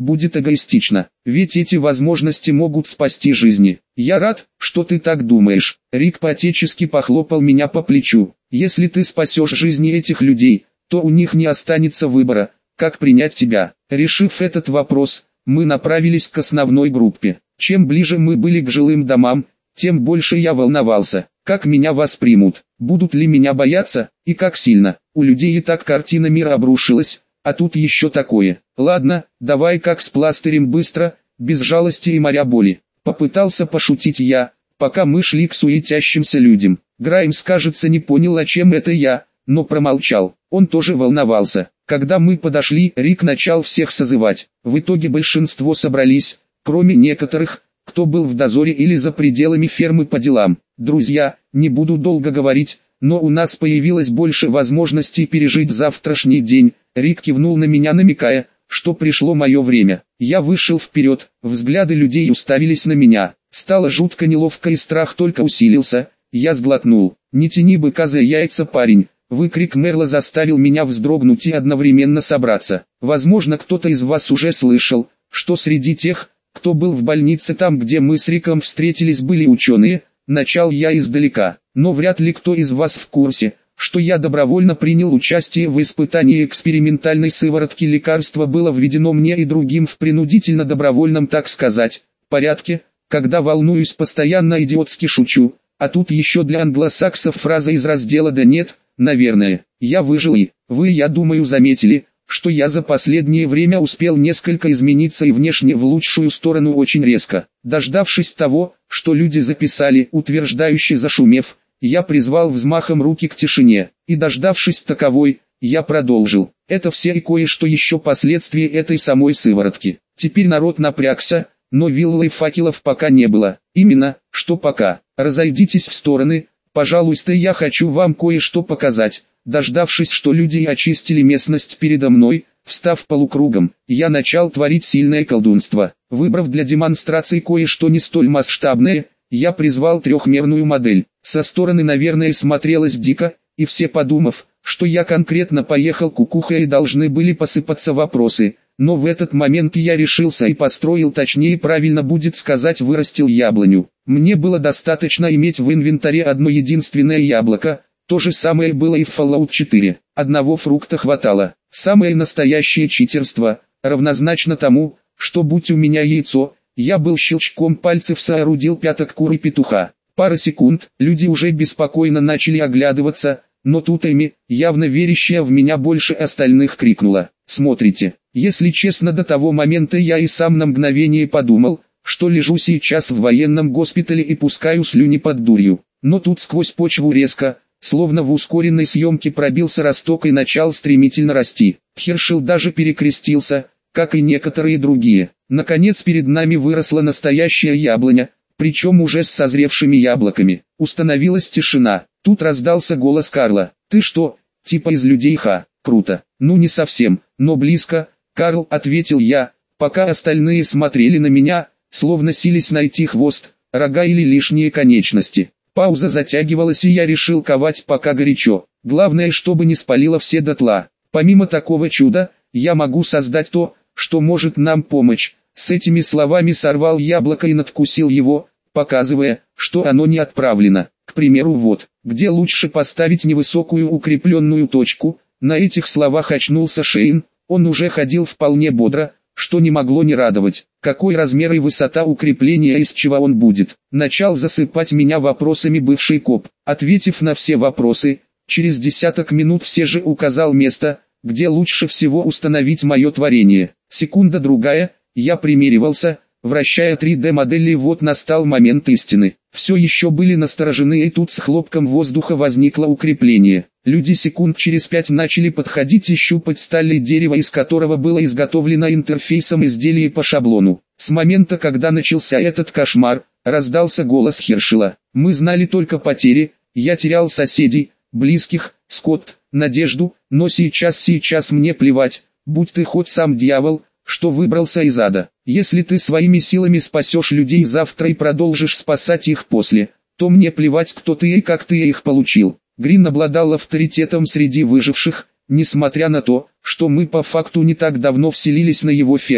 будет эгоистично, ведь эти возможности могут спасти жизни. Я рад, что ты так думаешь. Рик по-отечески похлопал меня по плечу. Если ты спасешь жизни этих людей, то у них не останется выбора, как принять тебя. Решив этот вопрос, мы направились к основной группе. Чем ближе мы были к жилым домам, тем больше я волновался. Как меня воспримут, будут ли меня бояться, и как сильно. У людей и так картина мира обрушилась, а тут еще такое. Ладно, давай как с пластырем быстро, без жалости и моря боли. Попытался пошутить я, пока мы шли к суетящимся людям. Граймс, кажется, не понял, о чем это я, но промолчал. Он тоже волновался. Когда мы подошли, Рик начал всех созывать. В итоге большинство собрались, кроме некоторых, кто был в дозоре или за пределами фермы по делам. Друзья, не буду долго говорить, но у нас появилось больше возможностей пережить завтрашний день. Рик кивнул на меня, намекая, что пришло мое время. Я вышел вперед, взгляды людей уставились на меня. Стало жутко неловко и страх только усилился. Я сглотнул. «Не тяни быка за яйца, парень!» Выкрик Мерла заставил меня вздрогнуть и одновременно собраться. Возможно, кто-то из вас уже слышал, что среди тех, кто был в больнице там, где мы с Риком встретились, были ученые. Начал я издалека, но вряд ли кто из вас в курсе, что я добровольно принял участие в испытании экспериментальной сыворотки. Лекарство было введено мне и другим в принудительно-добровольном, так сказать, порядке. Когда волнуюсь, постоянно идиотски шучу, а тут еще для англосаксов фраза из раздела «да нет». Наверное, я выжил и, вы, я думаю, заметили, что я за последнее время успел несколько измениться и внешне в лучшую сторону очень резко. Дождавшись того, что люди записали, утверждающе зашумев, я призвал взмахом руки к тишине, и дождавшись таковой, я продолжил. Это все и кое-что еще последствия этой самой сыворотки. Теперь народ напрягся, но вилла и факелов пока не было. Именно, что пока. Разойдитесь в стороны. Пожалуйста, я хочу вам кое-что показать. Дождавшись, что люди очистили местность передо мной, встав полукругом, я начал творить сильное колдунство. Выбрав для демонстрации кое-что не столь масштабное, я призвал трехмерную модель. Со стороны, наверное, смотрелось дико, и все, подумав, что я конкретно поехал кукуха, и должны были посыпаться вопросы. Но в этот момент я решился и построил, точнее правильно будет сказать, вырастил яблоню. Мне было достаточно иметь в инвентаре одно единственное яблоко, то же самое было и в Fallout 4. Одного фрукта хватало. Самое настоящее читерство, равнозначно тому, что будь у меня яйцо, я был щелчком пальцев соорудил пяток куры петуха. Пара секунд, люди уже беспокойно начали оглядываться, но тут Эми, явно верящая в меня больше остальных, крикнула: «Смотрите!» Если честно, до того момента я и сам на мгновение подумал, что лежу сейчас в военном госпитале и пускаю слюни под дурью. Но тут сквозь почву резко, словно в ускоренной съемке, пробился росток и начал стремительно расти. Хершел даже перекрестился, как и некоторые другие. Наконец перед нами выросла настоящая яблоня, причем уже с созревшими яблоками. Установилась тишина. Тут раздался голос Карла: «Ты что, типа из людей, ха? Круто». «Ну не совсем, но близко, Карл», — ответил я, пока остальные смотрели на меня, словно сились найти хвост, рога или лишние конечности. Пауза затягивалась, и я решил ковать пока горячо. Главное, чтобы не спалило все дотла. Помимо такого чуда, я могу создать то, что может нам помочь. С этими словами сорвал яблоко и надкусил его, показывая, что оно не отправлено. К примеру, вот, где лучше поставить невысокую укрепленную точку. На этих словах очнулся Шейн. Он уже ходил вполне бодро, что не могло не радовать. Какой размер и высота укрепления, из чего он будет? Начал засыпать меня вопросами бывший коп. Ответив на все вопросы, через десяток минут все же указал место, где лучше всего установить мое творение. Секунда-другая, я примеривался, вращая 3D-модели, и вот настал момент истины. Все еще были насторожены, и тут с хлопком воздуха возникло укрепление. Люди секунд через 5 начали подходить и щупать сталь и дерево, из которого было изготовлено интерфейсом изделие по шаблону. С момента, когда начался этот кошмар, раздался голос Хершела. Мы знали только потери, я терял соседей, близких, скот, надежду, но сейчас мне плевать, будь ты хоть сам дьявол, что выбрался из ада. Если ты своими силами спасешь людей завтра и продолжишь спасать их после, то мне плевать, кто ты и как ты их получил. Грин обладал авторитетом среди выживших, несмотря на то, что мы по факту не так давно вселились на его ферму.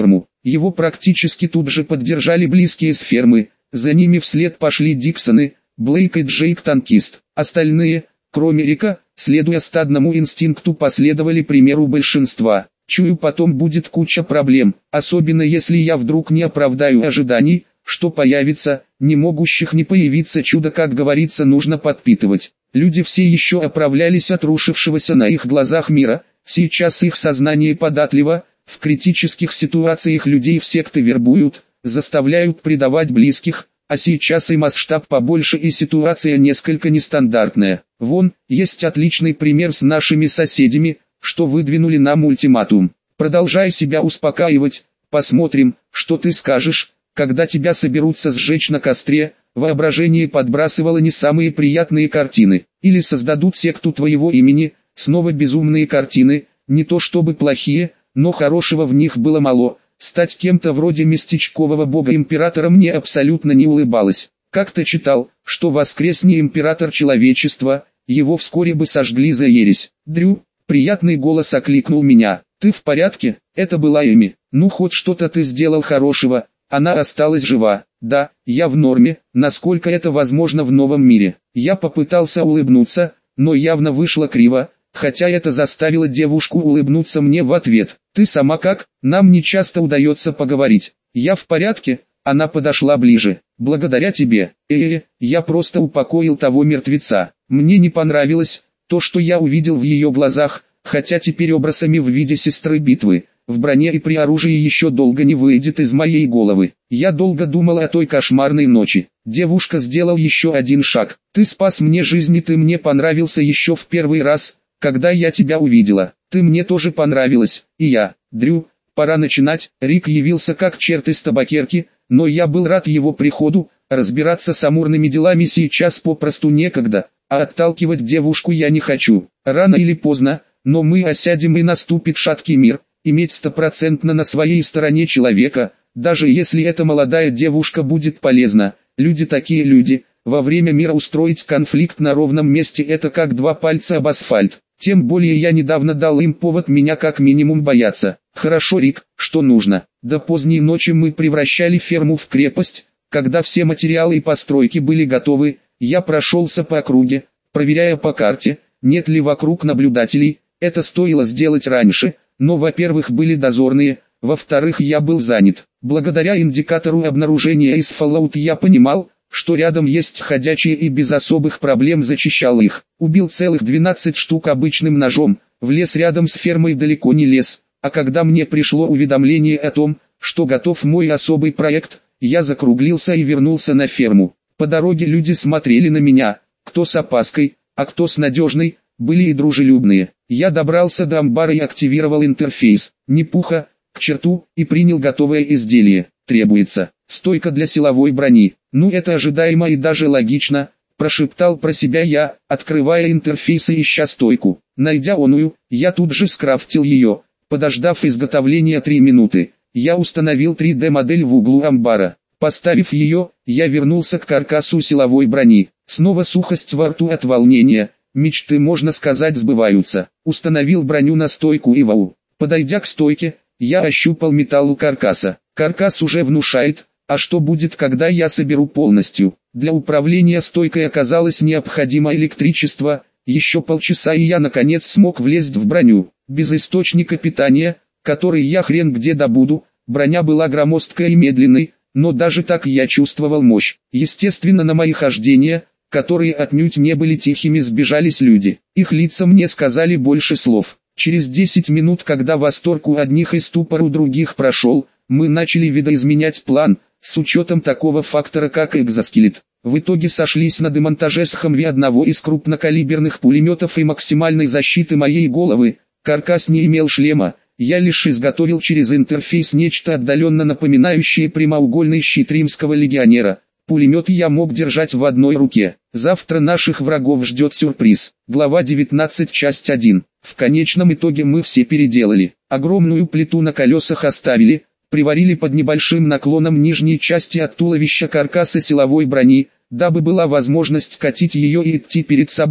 Его практически тут же поддержали близкие с фермы, за ними вслед пошли Диксоны, Блейк и Джейк танкист. Остальные, кроме Рика, следуя стадному инстинкту, последовали примеру большинства. Чую, потом будет куча проблем, особенно если я вдруг не оправдаю ожиданий, что появится, не могущих не появиться чудо, как говорится, нужно подпитывать. Люди все еще оправлялись от рушившегося на их глазах мира, сейчас их сознание податливо, в критических ситуациях людей в секты вербуют, заставляют предавать близких, а сейчас и масштаб побольше и ситуация несколько нестандартная. Вон, есть отличный пример с нашими соседями, что выдвинули нам ультиматум. Продолжай себя успокаивать, посмотрим, что ты скажешь, когда тебя соберутся сжечь на костре. Воображение подбрасывало не самые приятные картины. Или создадут секту твоего имени, снова безумные картины, не то чтобы плохие, но хорошего в них было мало. Стать кем-то вроде местечкового бога-императора мне абсолютно не улыбалось. Как-то читал, что воскресни император человечества, его вскоре бы сожгли за ересь. Дрю, приятный голос окликнул меня. Ты в порядке? Это была Эми. Ну хоть что-то ты сделал хорошего. Она осталась жива. Да, я в норме, насколько это возможно в новом мире. Я попытался улыбнуться, но явно вышло криво, хотя это заставило девушку улыбнуться мне в ответ. Ты сама как? Нам не часто удается поговорить. Я в порядке? Она подошла ближе. Благодаря тебе. Я просто упокоил того мертвеца. Мне не понравилось то, что я увидел в ее глазах, хотя теперь образами в виде сестры битвы, в броне и при оружии еще долго не выйдет из моей головы. Я долго думал о той кошмарной ночи. Девушка сделал еще один шаг. Ты спас мне жизнь, и ты мне понравился еще в первый раз, когда я тебя увидела. Ты мне тоже понравилась, и я. Дрю, пора начинать. Рик явился как черт из табакерки, но я был рад его приходу. Разбираться с амурными делами сейчас попросту некогда, а отталкивать девушку я не хочу. Рано или поздно, но мы осядем и наступит шаткий мир. Иметь стопроцентно на своей стороне человека, даже если эта молодая девушка будет полезна. Люди такие люди. Во время мира устроить конфликт на ровном месте — это как два пальца об асфальт. Тем более я недавно дал им повод меня как минимум бояться. Хорошо, Рик, что нужно? До поздней ночи мы превращали ферму в крепость. Когда все материалы и постройки были готовы, я прошелся по округе, проверяя по карте, нет ли вокруг наблюдателей. Это стоило сделать раньше, но во-первых были дозорные, во-вторых я был занят. Благодаря индикатору обнаружения из Fallout я понимал, что рядом есть ходячие, и без особых проблем зачищал их. Убил целых 12 штук обычным ножом, в лес рядом с фермой далеко не лез, а когда мне пришло уведомление о том, что готов мой особый проект, я закруглился и вернулся на ферму. По дороге люди смотрели на меня, кто с опаской, а кто с надежной, были и дружелюбные. Я добрался до амбара и активировал интерфейс, не пуха, к черту, и принял готовое изделие. Требуется стойка для силовой брони. Ну это ожидаемо и даже логично, прошептал про себя я, открывая интерфейс и ища стойку. Найдя оную, я тут же скрафтил ее. Подождав изготовления 3 минуты, я установил 3D-модель в углу амбара. Поставив ее, я вернулся к каркасу силовой брони. Снова сухость во рту от волнения. Мечты, можно сказать, сбываются. Установил броню на стойку и вау. Подойдя к стойке, я ощупал металл у каркаса. Каркас уже внушает, а что будет, когда я соберу полностью? Для управления стойкой оказалось необходимо электричество. Еще полчаса и я наконец смог влезть в броню. Без источника питания, который я хрен где добуду, броня была громоздкой и медленной, но даже так я чувствовал мощь. Естественно, на мои хождения, которые отнюдь не были тихими, сбежались люди. Их лица мне сказали больше слов. Через 10 минут, когда восторг у одних и ступор у других прошел, мы начали видоизменять план, с учетом такого фактора как экзоскелет. В итоге сошлись на демонтаже с Хамви одного из крупнокалиберных пулеметов и максимальной защиты моей головы. Каркас не имел шлема, я лишь изготовил через интерфейс нечто отдаленно напоминающее прямоугольный щит римского легионера. Пулемет я мог держать в одной руке. Завтра наших врагов ждет сюрприз. Глава 19, часть 1. В конечном итоге мы все переделали. Огромную плиту на колесах оставили, приварили под небольшим наклоном нижней части от туловища каркаса силовой брони, дабы была возможность катить ее и идти перед собой,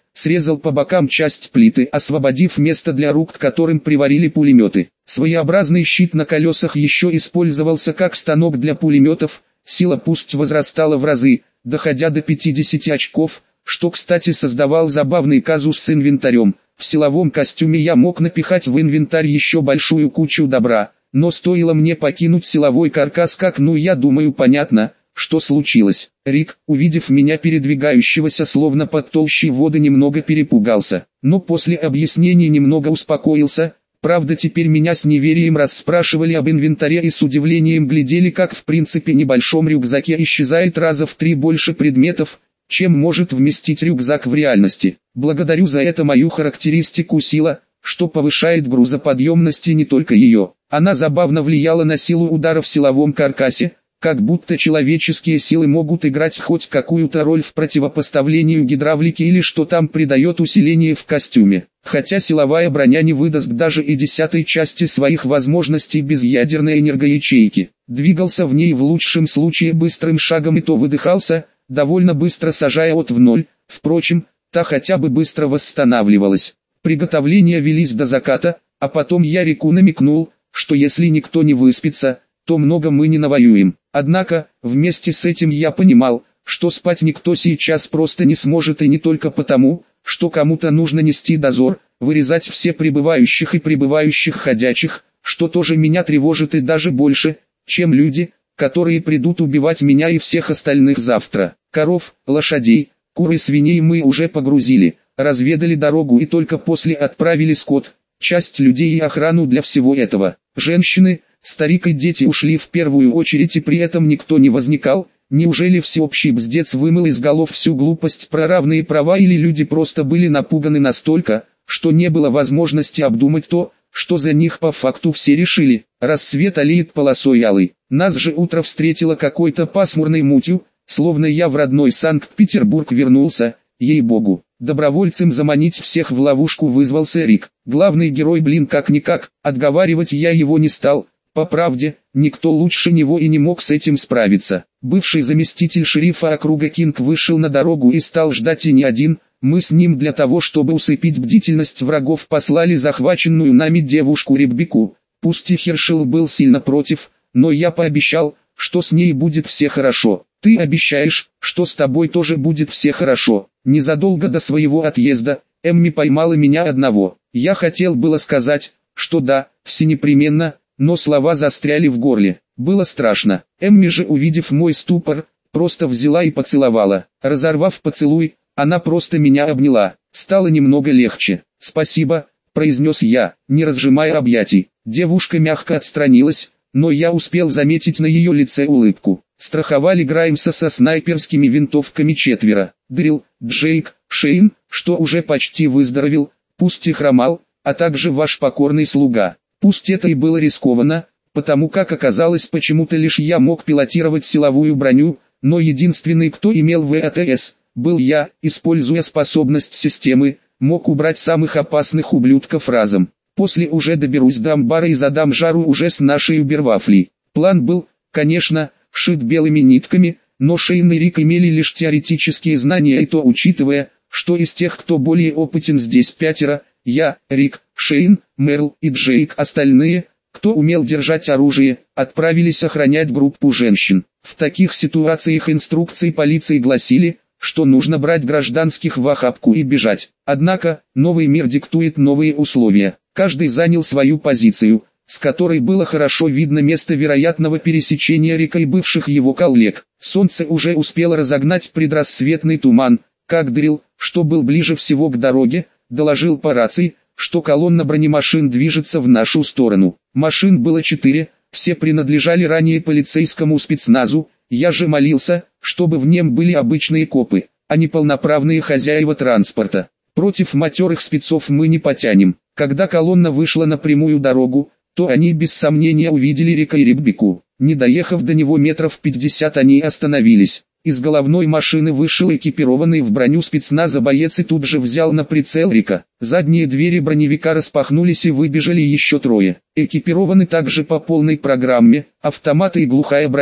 срезал по бокам часть плиты, освободив место для рук, к которым приварили пулеметы. Своеобразный щит на колесах еще использовался как станок для пулеметов, сила пусть возрастала в разы, доходя до 50 очков, что, кстати, создавал забавный казус с инвентарем. В силовом костюме я мог напихать в инвентарь еще большую кучу добра, но стоило мне покинуть силовой каркас, как, я думаю, понятно, что случилось. Рик, увидев меня передвигающегося словно под толщей воды, немного перепугался, но после объяснений немного успокоился. Правда, теперь меня с неверием расспрашивали об инвентаре и с удивлением глядели, как в принципе небольшом рюкзаке исчезает раза в 3 больше предметов, чем может вместить рюкзак в реальности. Благодарю за это мою характеристику сила, что повышает грузоподъемность и не только ее. Она забавно влияла на силу удара в силовом каркасе, как будто человеческие силы могут играть хоть какую-то роль в противопоставлении гидравлике или что там придает усиление в костюме. Хотя силовая броня не выдаст даже и 10-й части своих возможностей без ядерной энергоячейки. Двигался в ней в лучшем случае быстрым шагом и то выдыхался, довольно быстро сажая от в ноль, впрочем, та хотя бы быстро восстанавливалась. Приготовления велись до заката, а потом я Рику намекнул, что если никто не выспится, то много мы не навоюем. Однако, вместе с этим я понимал, что спать никто сейчас просто не сможет, и не только потому, что кому-то нужно нести дозор, вырезать все прибывающих и прибывающих ходячих, что тоже меня тревожит и даже больше, чем люди, которые придут убивать меня и всех остальных завтра. Коров, лошадей, кур и свиней мы уже погрузили, разведали дорогу и только после отправили скот, часть людей и охрану для всего этого. Женщины, старик и дети ушли в первую очередь, и при этом никто не возникал. Неужели всеобщий бздец вымыл из голов всю глупость про равные права, или люди просто были напуганы настолько, что не было возможности обдумать то, что за них по факту все решили. Рассвет аллеет полосой алый. Нас же утро встретило какой-то пасмурной мутью, словно я в родной Санкт-Петербург вернулся, ей-богу. Добровольцем заманить всех в ловушку вызвался Рик. Главный герой, как-никак, отговаривать я его не стал. По правде, никто лучше него и не мог с этим справиться. Бывший заместитель шерифа округа Кинг вышел на дорогу и стал ждать, и не один. Мы с ним для того, чтобы усыпить бдительность врагов, послали захваченную нами девушку Ребекку. Пусть и Хершел был сильно против, но я пообещал, что с ней будет все хорошо. Ты обещаешь, что с тобой тоже будет все хорошо. Незадолго до своего отъезда, Эмми поймала меня одного. Я хотел было сказать, что да, все непременно, но слова застряли в горле. Было страшно. Эмми же, увидев мой ступор, просто взяла и поцеловала. Разорвав поцелуй, она просто меня обняла. Стало немного легче. «Спасибо», — произнес я, не разжимая объятий. Девушка мягко отстранилась, но я успел заметить на ее лице улыбку. Страховали Граймса со снайперскими винтовками 4. Дрил, Джейк, Шейн, что уже почти выздоровел, пусть и хромал, а также ваш покорный слуга. Пусть это и было рискованно, потому как оказалось, почему-то лишь я мог пилотировать силовую броню, но единственный, кто имел ВАТС, был я. Используя способность системы, мог убрать самых опасных ублюдков разом. После уже доберусь до амбара и задам жару уже с нашей Убервафлей. План был, конечно, шит белыми нитками, но Шейн и Рик имели лишь теоретические знания, и то учитывая, что из тех, кто более опытен, здесь 5: я, Рик, Шейн, Мерл и Джейк. Остальные, кто умел держать оружие, отправились охранять группу женщин. В таких ситуациях инструкции полиции гласили, что нужно брать гражданских в охапку и бежать. Однако, новый мир диктует новые условия. Каждый занял свою позицию, с которой было хорошо видно место вероятного пересечения Рика и бывших его коллег. Солнце уже успело разогнать предрассветный туман, как Дрил, что был ближе всего к дороге, доложил по рации, что колонна бронемашин движется в нашу сторону. Машин было 4, все принадлежали ранее полицейскому спецназу. Я же молился, чтобы в нем были обычные копы, а не полноправные хозяева транспорта. Против матерых спецов мы не потянем. Когда колонна вышла на прямую дорогу, то они без сомнения увидели Рика и Ребекку. Не доехав до него метров 50, они остановились. Из головной машины вышел экипированный в броню спецназа боец и тут же взял на прицел Рика. Задние двери броневика распахнулись и выбежали еще 3. Экипированы также по полной программе, автоматы и глухая броня.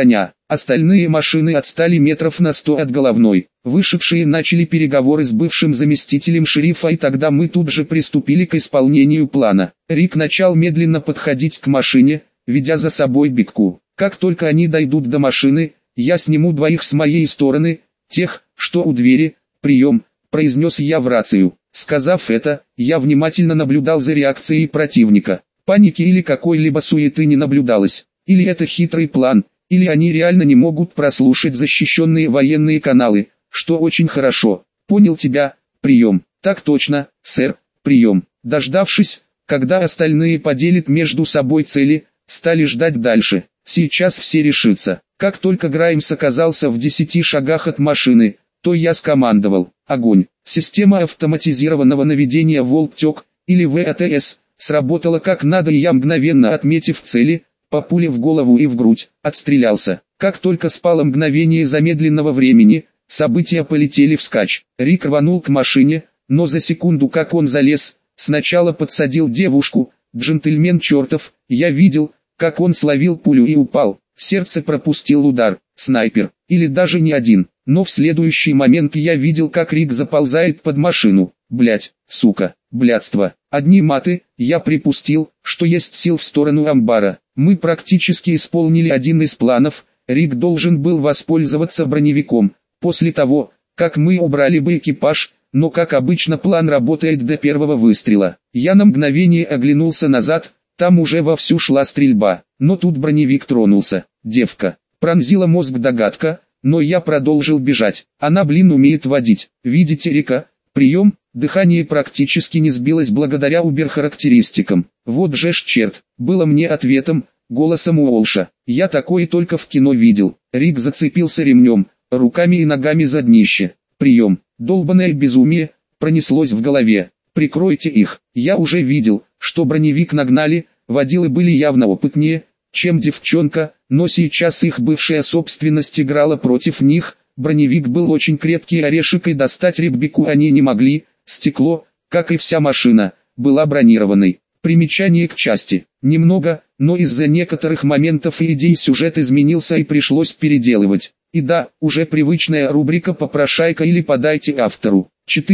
Остальные машины отстали метров на 100 от головной. Вышедшие начали переговоры с бывшим заместителем шерифа, и тогда мы тут же приступили к исполнению плана. Рик начал медленно подходить к машине, ведя за собой Битку. Как только они дойдут до машины, я сниму двоих с моей стороны, тех, что у двери. «Прием», — произнес я в рацию. Сказав это, я внимательно наблюдал за реакцией противника. Паники или какой-либо суеты не наблюдалось. Или это хитрый план, или они реально не могут прослушать защищенные военные каналы, что очень хорошо. «Понял тебя, прием». «Так точно, сэр, прием». Дождавшись, когда остальные поделят между собой цели, стали ждать дальше. Сейчас все решится. Как только Граймс оказался в 10 шагах от машины, то я скомандовал: «Огонь!». Система автоматизированного наведения «Волк-Тек», или ВАТС, сработала как надо, и я, мгновенно отметив цели, по пуле в голову и в грудь, отстрелялся. Как только спало мгновение замедленного времени, события полетели вскачь. Рик рванул к машине, но за секунду, как он залез, сначала подсадил девушку. Джентльмен чертов, я видел, как он словил пулю и упал. Сердце пропустил удар. Снайпер, или даже не один. Но в следующий момент я видел, как Рик заползает под машину. Блять, сука, блядство. Одни маты. Я припустил, что есть сил, в сторону амбара. Мы практически исполнили один из планов. Рик должен был воспользоваться броневиком после того, как мы убрали бы экипаж, но как обычно план работает до первого выстрела. Я на мгновение оглянулся назад, там уже вовсю шла стрельба, но тут броневик тронулся. Девка. Пронзила мозг догадка, но я продолжил бежать. Она, умеет водить. Видите, Рика? Прием. Дыхание практически не сбилось благодаря убер-характеристикам. Вот же ж черт, было мне ответом, голосом Уолша. Я такое только в кино видел. Рик зацепился ремнем, руками и ногами за днище. Прием. Долбаное безумие, пронеслось в голове. Прикройте их. Я уже видел, что броневик нагнали, водилы были явно опытнее, чем девчонка, но сейчас их бывшая собственность играла против них. Броневик был очень крепкий орешек, и достать Ребекку они не могли. Стекло, как и вся машина, была бронированной. Примечание к части. Немного, но из-за некоторых моментов и идей сюжет изменился и пришлось переделывать. И да, уже привычная рубрика «Попрошайка» или «Подайте автору».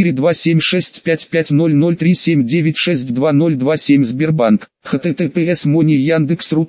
427650037962027 Сбербанк. https Мони Яндекс.ру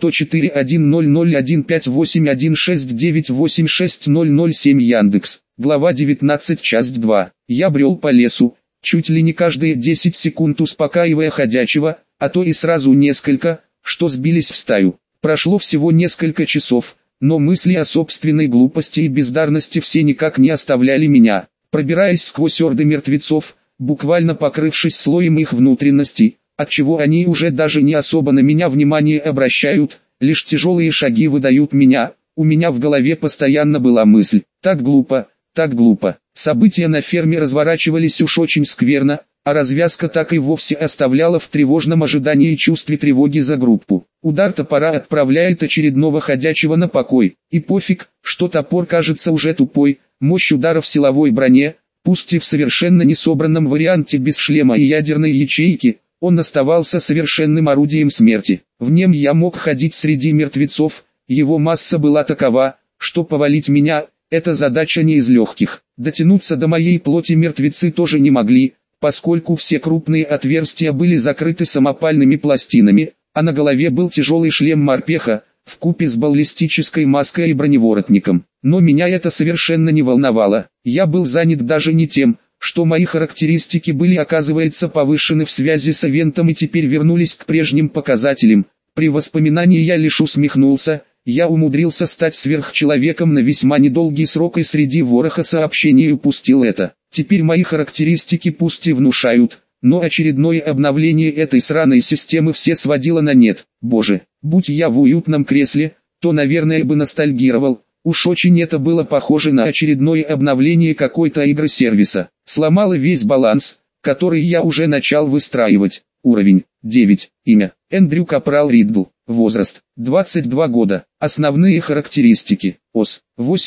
41001158169860007 Яндекс. Глава 19, часть 2. Я брел по лесу, чуть ли не каждые 10 секунд успокаивая ходячего, а то и сразу несколько, что сбились в стаю. Прошло всего несколько часов, но мысли о собственной глупости и бездарности все никак не оставляли меня. Пробираясь сквозь орды мертвецов, буквально покрывшись слоем их внутренностей, отчего они уже даже не особо на меня внимание обращают, лишь тяжелые шаги выдают меня. У меня в голове постоянно была мысль: так глупо, так глупо. События на ферме разворачивались уж очень скверно, а развязка так и вовсе оставляла в тревожном ожидании и чувстве тревоги за группу. Удар топора отправляет очередного ходячего на покой, и пофиг, что топор кажется уже тупой. Мощь удара в силовой броне, пусть и в совершенно несобранном варианте без шлема и ядерной ячейки, он оставался совершенным орудием смерти. В нем я мог ходить среди мертвецов, его масса была такова, что повалить меня – это задача не из легких. Дотянуться до моей плоти мертвецы тоже не могли, поскольку все крупные отверстия были закрыты самопальными пластинами, а на голове был тяжелый шлем морпеха, вкупе с баллистической маской и броневоротником. Но меня это совершенно не волновало. Я был занят даже не тем, что мои характеристики были, оказывается, повышены в связи с ивентом и теперь вернулись к прежним показателям. При воспоминании я лишь усмехнулся. Я умудрился стать сверхчеловеком на весьма недолгий срок и среди вороха сообщений упустил это. Теперь мои характеристики пусть и внушают, но очередное обновление этой сраной системы все сводило на нет. Боже, будь я в уютном кресле, то, наверное, бы ностальгировал. Уж очень это было похоже на очередное обновление какой-то игры-сервиса. Сломало весь баланс, который я уже начал выстраивать. Уровень 9. Имя Эндрю Капрал Риддл. Возраст 22 года. Основные характеристики. ОС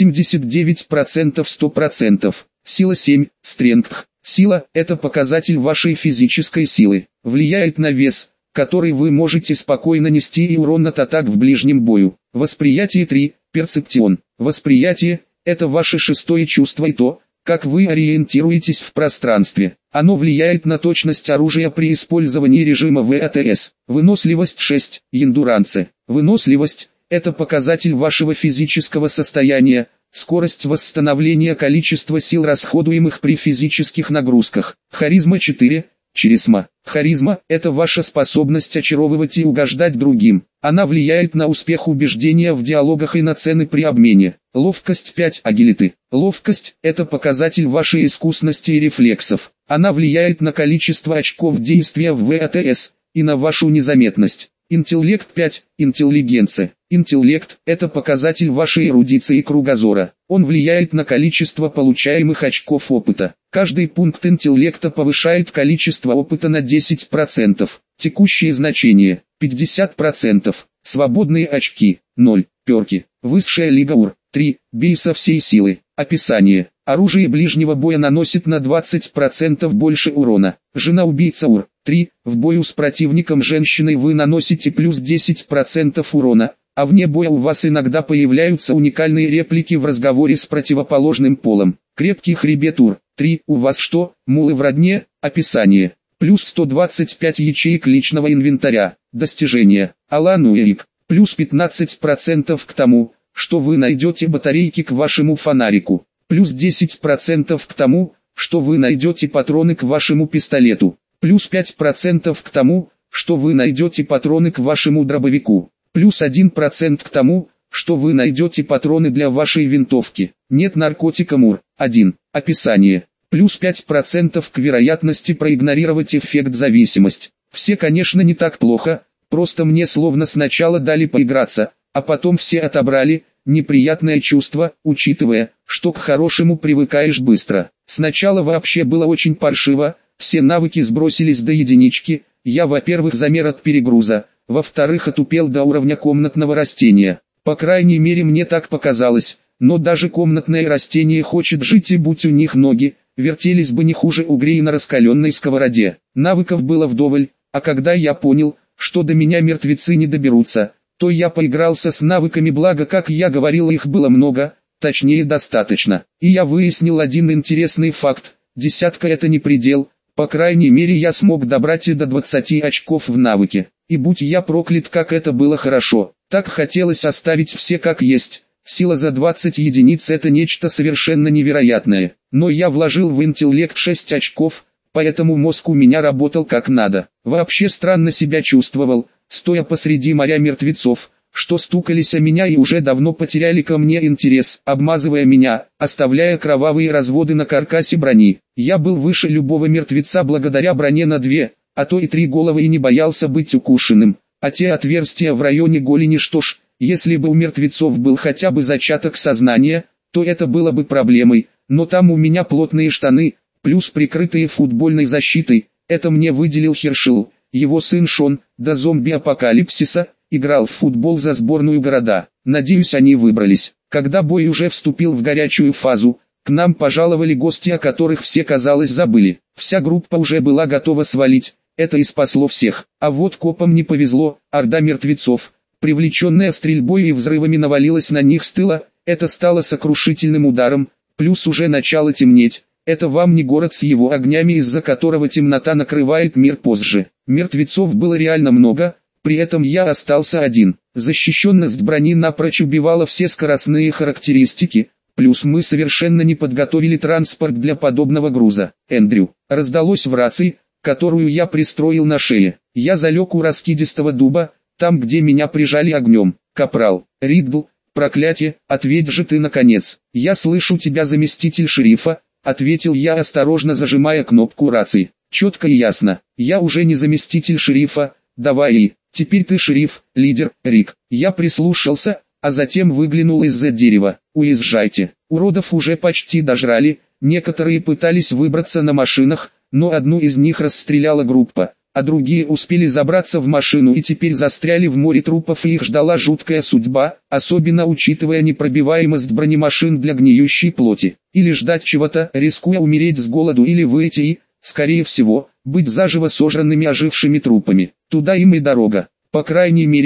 89% 100%. Сила 7. Стрength. Сила – это показатель вашей физической силы. Влияет на вес, который вы можете спокойно нести, и урон от атак в ближнем бою. Восприятие 3. Перцептион. Восприятие – это ваше шестое чувство и то, как вы ориентируетесь в пространстве. Оно влияет на точность оружия при использовании режима ВАТС. Выносливость 6. Эндуранце. Выносливость – это показатель вашего физического состояния, скорость восстановления, количество сил, расходуемых при физических нагрузках. Харизма 4. Харизма. Харизма – это ваша способность очаровывать и угождать другим. Она влияет на успех убеждения в диалогах и на цены при обмене. Ловкость 5. Агилиты. Ловкость – это показатель вашей искусности и рефлексов. Она влияет на количество очков действия в ВАТС и на вашу незаметность. Интеллект 5. Интеллигенция. Интеллект – это показатель вашей эрудиции и кругозора. Он влияет на количество получаемых очков опыта. Каждый пункт интеллекта повышает количество опыта на 10%. Текущие значения – 50%. Свободные очки – 0. Перки. Высшая лига УР. 3. Бей со всей силы. Описание. Оружие ближнего боя наносит на 20% больше урона. Жена-убийца УР. 3. В бою с противником женщиной вы наносите плюс 10% урона, а вне боя у вас иногда появляются уникальные реплики в разговоре с противоположным полом. Крепкий хребет УР. 3. У вас что, мулы в родне? Описание. Плюс 125 ячеек личного инвентаря. Достижение. Алан Уэйк. Плюс 15% к тому, что вы найдете батарейки к вашему фонарику. Плюс 10% к тому, что вы найдете патроны к вашему пистолету. Плюс 5% к тому, что вы найдете патроны к вашему дробовику. Плюс 1% к тому, что вы найдете патроны для вашей винтовки. Нет наркотика МУР. 1. Описание. Плюс 5% к вероятности проигнорировать эффект зависимость. Все, конечно, не так плохо, просто мне словно сначала дали поиграться, а потом все отобрали. Неприятное чувство, учитывая, что к хорошему привыкаешь быстро. Сначала вообще было очень паршиво, все навыки сбросились до единички, я, во-первых, замер от перегруза, во-вторых, отупел до уровня комнатного растения. По крайней мере, мне так показалось, но даже комнатное растение хочет жить, и будь у них ноги, вертелись бы не хуже угрей на раскаленной сковороде. Навыков было вдоволь, а когда я понял, что до меня мертвецы не доберутся, то я поигрался с навыками, благо, как я говорил, их было много, точнее достаточно. И я выяснил один интересный факт: 10 это не предел, по крайней мере я смог добрать и до 20 очков в навыке. И будь я проклят, как это было хорошо, так хотелось оставить все как есть. Сила за 20 единиц — это нечто совершенно невероятное. Но я вложил в интеллект 6 очков, поэтому мозг у меня работал как надо. Вообще странно себя чувствовал, стоя посреди моря мертвецов, что стукались о меня и уже давно потеряли ко мне интерес, обмазывая меня, оставляя кровавые разводы на каркасе брони. Я был выше любого мертвеца благодаря броне на 2, а то и 3 головы, и не боялся быть укушенным. А те отверстия в районе голени, что ж, если бы у мертвецов был хотя бы зачаток сознания, то это было бы проблемой, но там у меня плотные штаны, плюс прикрытые футбольной защитой. Это мне выделил Хершел. Его сын Шон, до зомби-апокалипсиса, играл в футбол за сборную города. Надеюсь, они выбрались. Когда бой уже вступил в горячую фазу, к нам пожаловали гости, о которых все, казалось, забыли. Вся группа уже была готова свалить, это и спасло всех. А вот копам не повезло, орда мертвецов, привлеченная стрельбой и взрывами, навалилась на них с тыла. Это стало сокрушительным ударом, плюс уже начало темнеть. Это вам не город с его огнями, из-за которого темнота накрывает мир позже. Мертвецов было реально много, при этом я остался один. Защищенность брони напрочь убивала все скоростные характеристики, плюс мы совершенно не подготовили транспорт для подобного груза. Эндрю, раздалось в рации, которую я пристроил на шее. Я залег у раскидистого дуба, там, где меня прижали огнем. Капрал, Ридл, проклятие, ответь же ты наконец. Я слышу тебя, заместитель шерифа, ответил я, осторожно зажимая кнопку рации. Четко и ясно, я уже не заместитель шерифа, давай и, теперь ты шериф, лидер, Рик. Я прислушался, а затем выглянул из-за дерева. Уезжайте, уродов уже почти дожрали, некоторые пытались выбраться на машинах, но одну из них расстреляла группа, а другие успели забраться в машину и теперь застряли в море трупов, и их ждала жуткая судьба, особенно учитывая непробиваемость бронемашин для гниющей плоти. Или ждать чего-то, рискуя умереть с голоду, или выйти и, скорее всего, быть заживо сожранными ожившими трупами. Туда им и дорога. По крайней мере,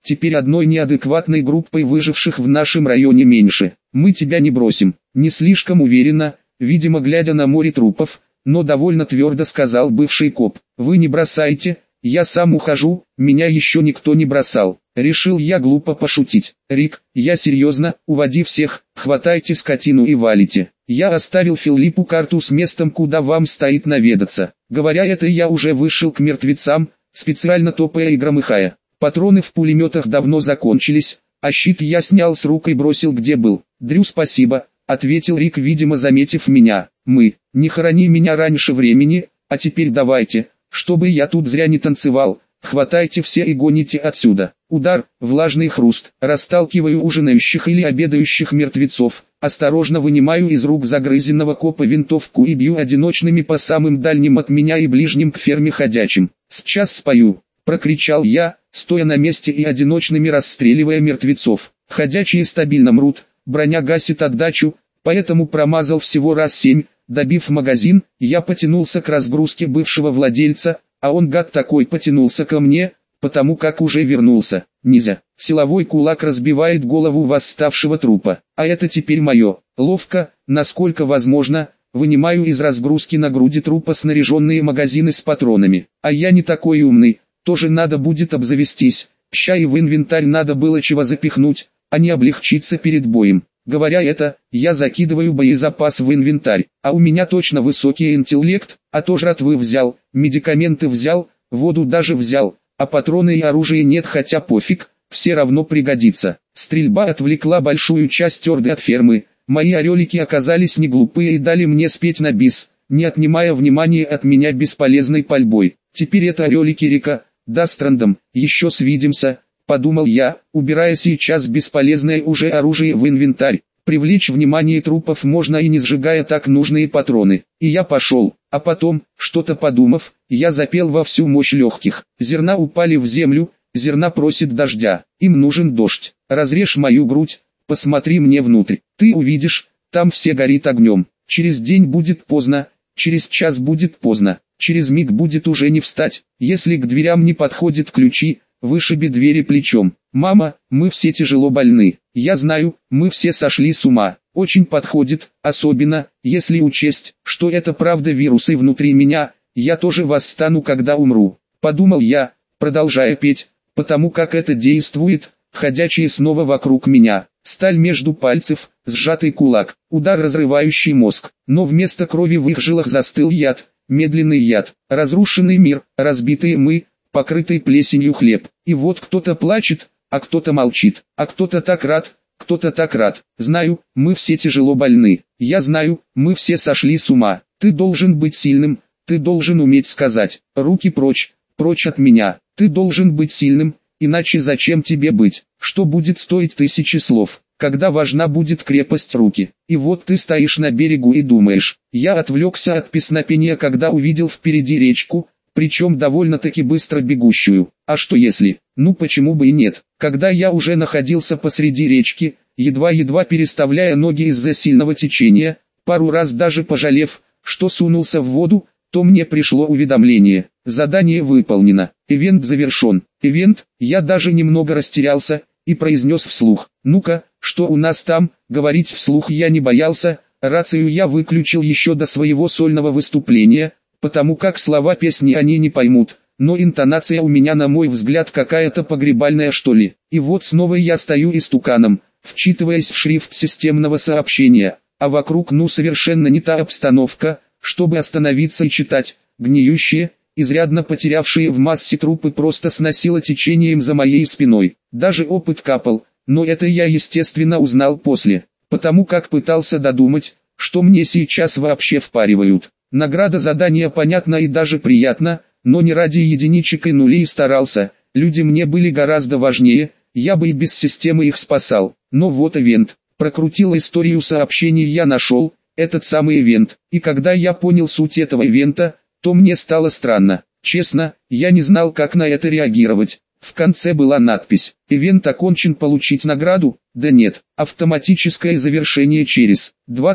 теперь одной неадекватной группой выживших в нашем районе меньше. Мы тебя не бросим. Не слишком уверенно, видимо глядя на море трупов, но довольно твердо сказал бывший коп. Вы не бросайте, я сам ухожу, меня еще никто не бросал. Решил я глупо пошутить. Рик, я серьезно, уводи всех, хватайте скотину и валите. Я оставил Филиппу карту с местом, куда вам стоит наведаться. Говоря это, я уже вышел к мертвецам, специально топая и громыхая. Патроны в пулеметах давно закончились, а щит я снял с рук и бросил где был. Дрю, спасибо, ответил Рик, видимо заметив меня. Не хорони меня раньше времени, а теперь давайте, чтобы я тут зря не танцевал. Хватайте все и гоните отсюда. Удар, влажный хруст. Расталкиваю ужинающих или обедающих мертвецов. Осторожно вынимаю из рук загрызенного копа винтовку и бью одиночными по самым дальним от меня и ближним к ферме ходячим. «Сейчас спою!» — прокричал я, стоя на месте и одиночными расстреливая мертвецов. Ходячие стабильно мрут, броня гасит отдачу, поэтому промазал всего раз 7. Добив магазин, я потянулся к разгрузке бывшего владельца, а он, гад такой, потянулся ко мне, потому как уже вернулся. Низя. Силовой кулак разбивает голову восставшего трупа. А это теперь мое. Ловко, насколько возможно, вынимаю из разгрузки на груди трупа снаряженные магазины с патронами. А я не такой умный, тоже надо будет обзавестись. Ща и в инвентарь надо было чего запихнуть, а не облегчиться перед боем. Говоря это, я закидываю боезапас в инвентарь, а у меня точно высокий интеллект, а то жратвы взял, медикаменты взял, воду даже взял, а патроны и оружие нет, хотя пофиг, все равно пригодится. Стрельба отвлекла большую часть орды от фермы, мои орелики оказались не глупые и дали мне спеть на бис, не отнимая внимания от меня бесполезной пальбой. Теперь это орелики Рика, даст рандом, еще свидимся. Подумал я, убирая сейчас бесполезное уже оружие в инвентарь. Привлечь внимание трупов можно и не сжигая так нужные патроны. И я пошел, а потом, что-то подумав, я запел во всю мощь легких. Зерна упали в землю, зерна просит дождя, им нужен дождь. Разрежь мою грудь, посмотри мне внутрь. Ты увидишь, там все горит огнем. Через день будет поздно, через час будет поздно, через миг будет уже не встать. Если к дверям не подходят ключи, вышиби двери плечом. Мама, мы все тяжело больны. Я знаю, мы все сошли с ума. Очень подходит, особенно, если учесть, что это правда вирусы внутри меня. Я тоже восстану, когда умру. Подумал я, продолжая петь, потому как это действует. Ходячие снова вокруг меня. Сталь между пальцев, сжатый кулак, удар, разрывающий мозг. Но вместо крови в их жилах застыл яд, медленный яд. Разрушенный мир, разбитые мы, покрытый плесенью хлеб. И вот кто-то плачет, а кто-то молчит, а кто-то так рад, кто-то так рад. Знаю, мы все тяжело больны. Я знаю, мы все сошли с ума. Ты должен быть сильным, ты должен уметь сказать: руки прочь, прочь от меня. Ты должен быть сильным, иначе зачем тебе быть? Что будет стоить 1000 слов, когда важна будет крепость руки? И вот ты стоишь на берегу и думаешь. Я отвлекся от песнопения, когда увидел впереди речку, причем довольно-таки быстро бегущую. А что если? Ну почему бы и нет? Когда я уже находился посреди речки, едва-едва переставляя ноги из-за сильного течения, пару раз даже пожалев, что сунулся в воду, то мне пришло уведомление: задание выполнено, ивент завершен. Ивент, я даже немного растерялся и произнес вслух: ну-ка, что у нас там? Говорить вслух я не боялся, рацию я выключил еще до своего сольного выступления, потому как слова песни они не поймут, но интонация у меня, на мой взгляд, какая-то погребальная, что ли. И вот снова я стою истуканом, вчитываясь в шрифт системного сообщения, а вокруг совершенно не та обстановка, чтобы остановиться и читать. Гниющие, изрядно потерявшие в массе трупы просто сносило течением за моей спиной. Даже опыт капал, но это я естественно узнал после, потому как пытался додумать, что мне сейчас вообще впаривают. Награда задания понятна и даже приятна, но не ради единичек и нулей старался, люди мне были гораздо важнее, я бы и без системы их спасал. Но вот ивент, прокрутил историю сообщений, я нашел этот самый ивент, и когда я понял суть этого ивента, то мне стало странно. Честно, я не знал, как на это реагировать. В конце была надпись: ивент окончен, получить награду? Да нет, автоматическое завершение через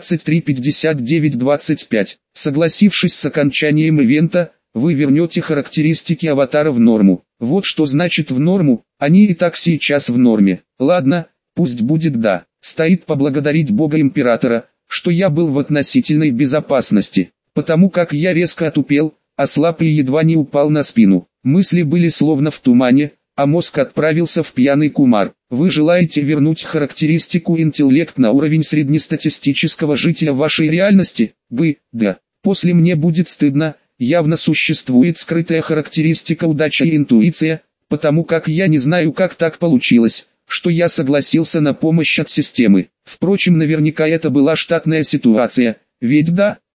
23:59:25. Согласившись с окончанием ивента, вы вернете характеристики аватара в норму. Вот что значит в норму, они и так сейчас в норме. Ладно, пусть будет да. Стоит поблагодарить Бога Императора, что я был в относительной безопасности, потому как я резко отупел, ослаб и едва не упал на спину. Мысли были словно в тумане, а мозг отправился в пьяный кумар. Вы желаете вернуть характеристику интеллект на уровень среднестатистического жителя вашей реальности? Да. После мне будет стыдно, явно существует скрытая характеристика удача и интуиция, потому как я не знаю, как так получилось, что я согласился на помощь от системы. Впрочем, наверняка это была штатная ситуация, ведь да?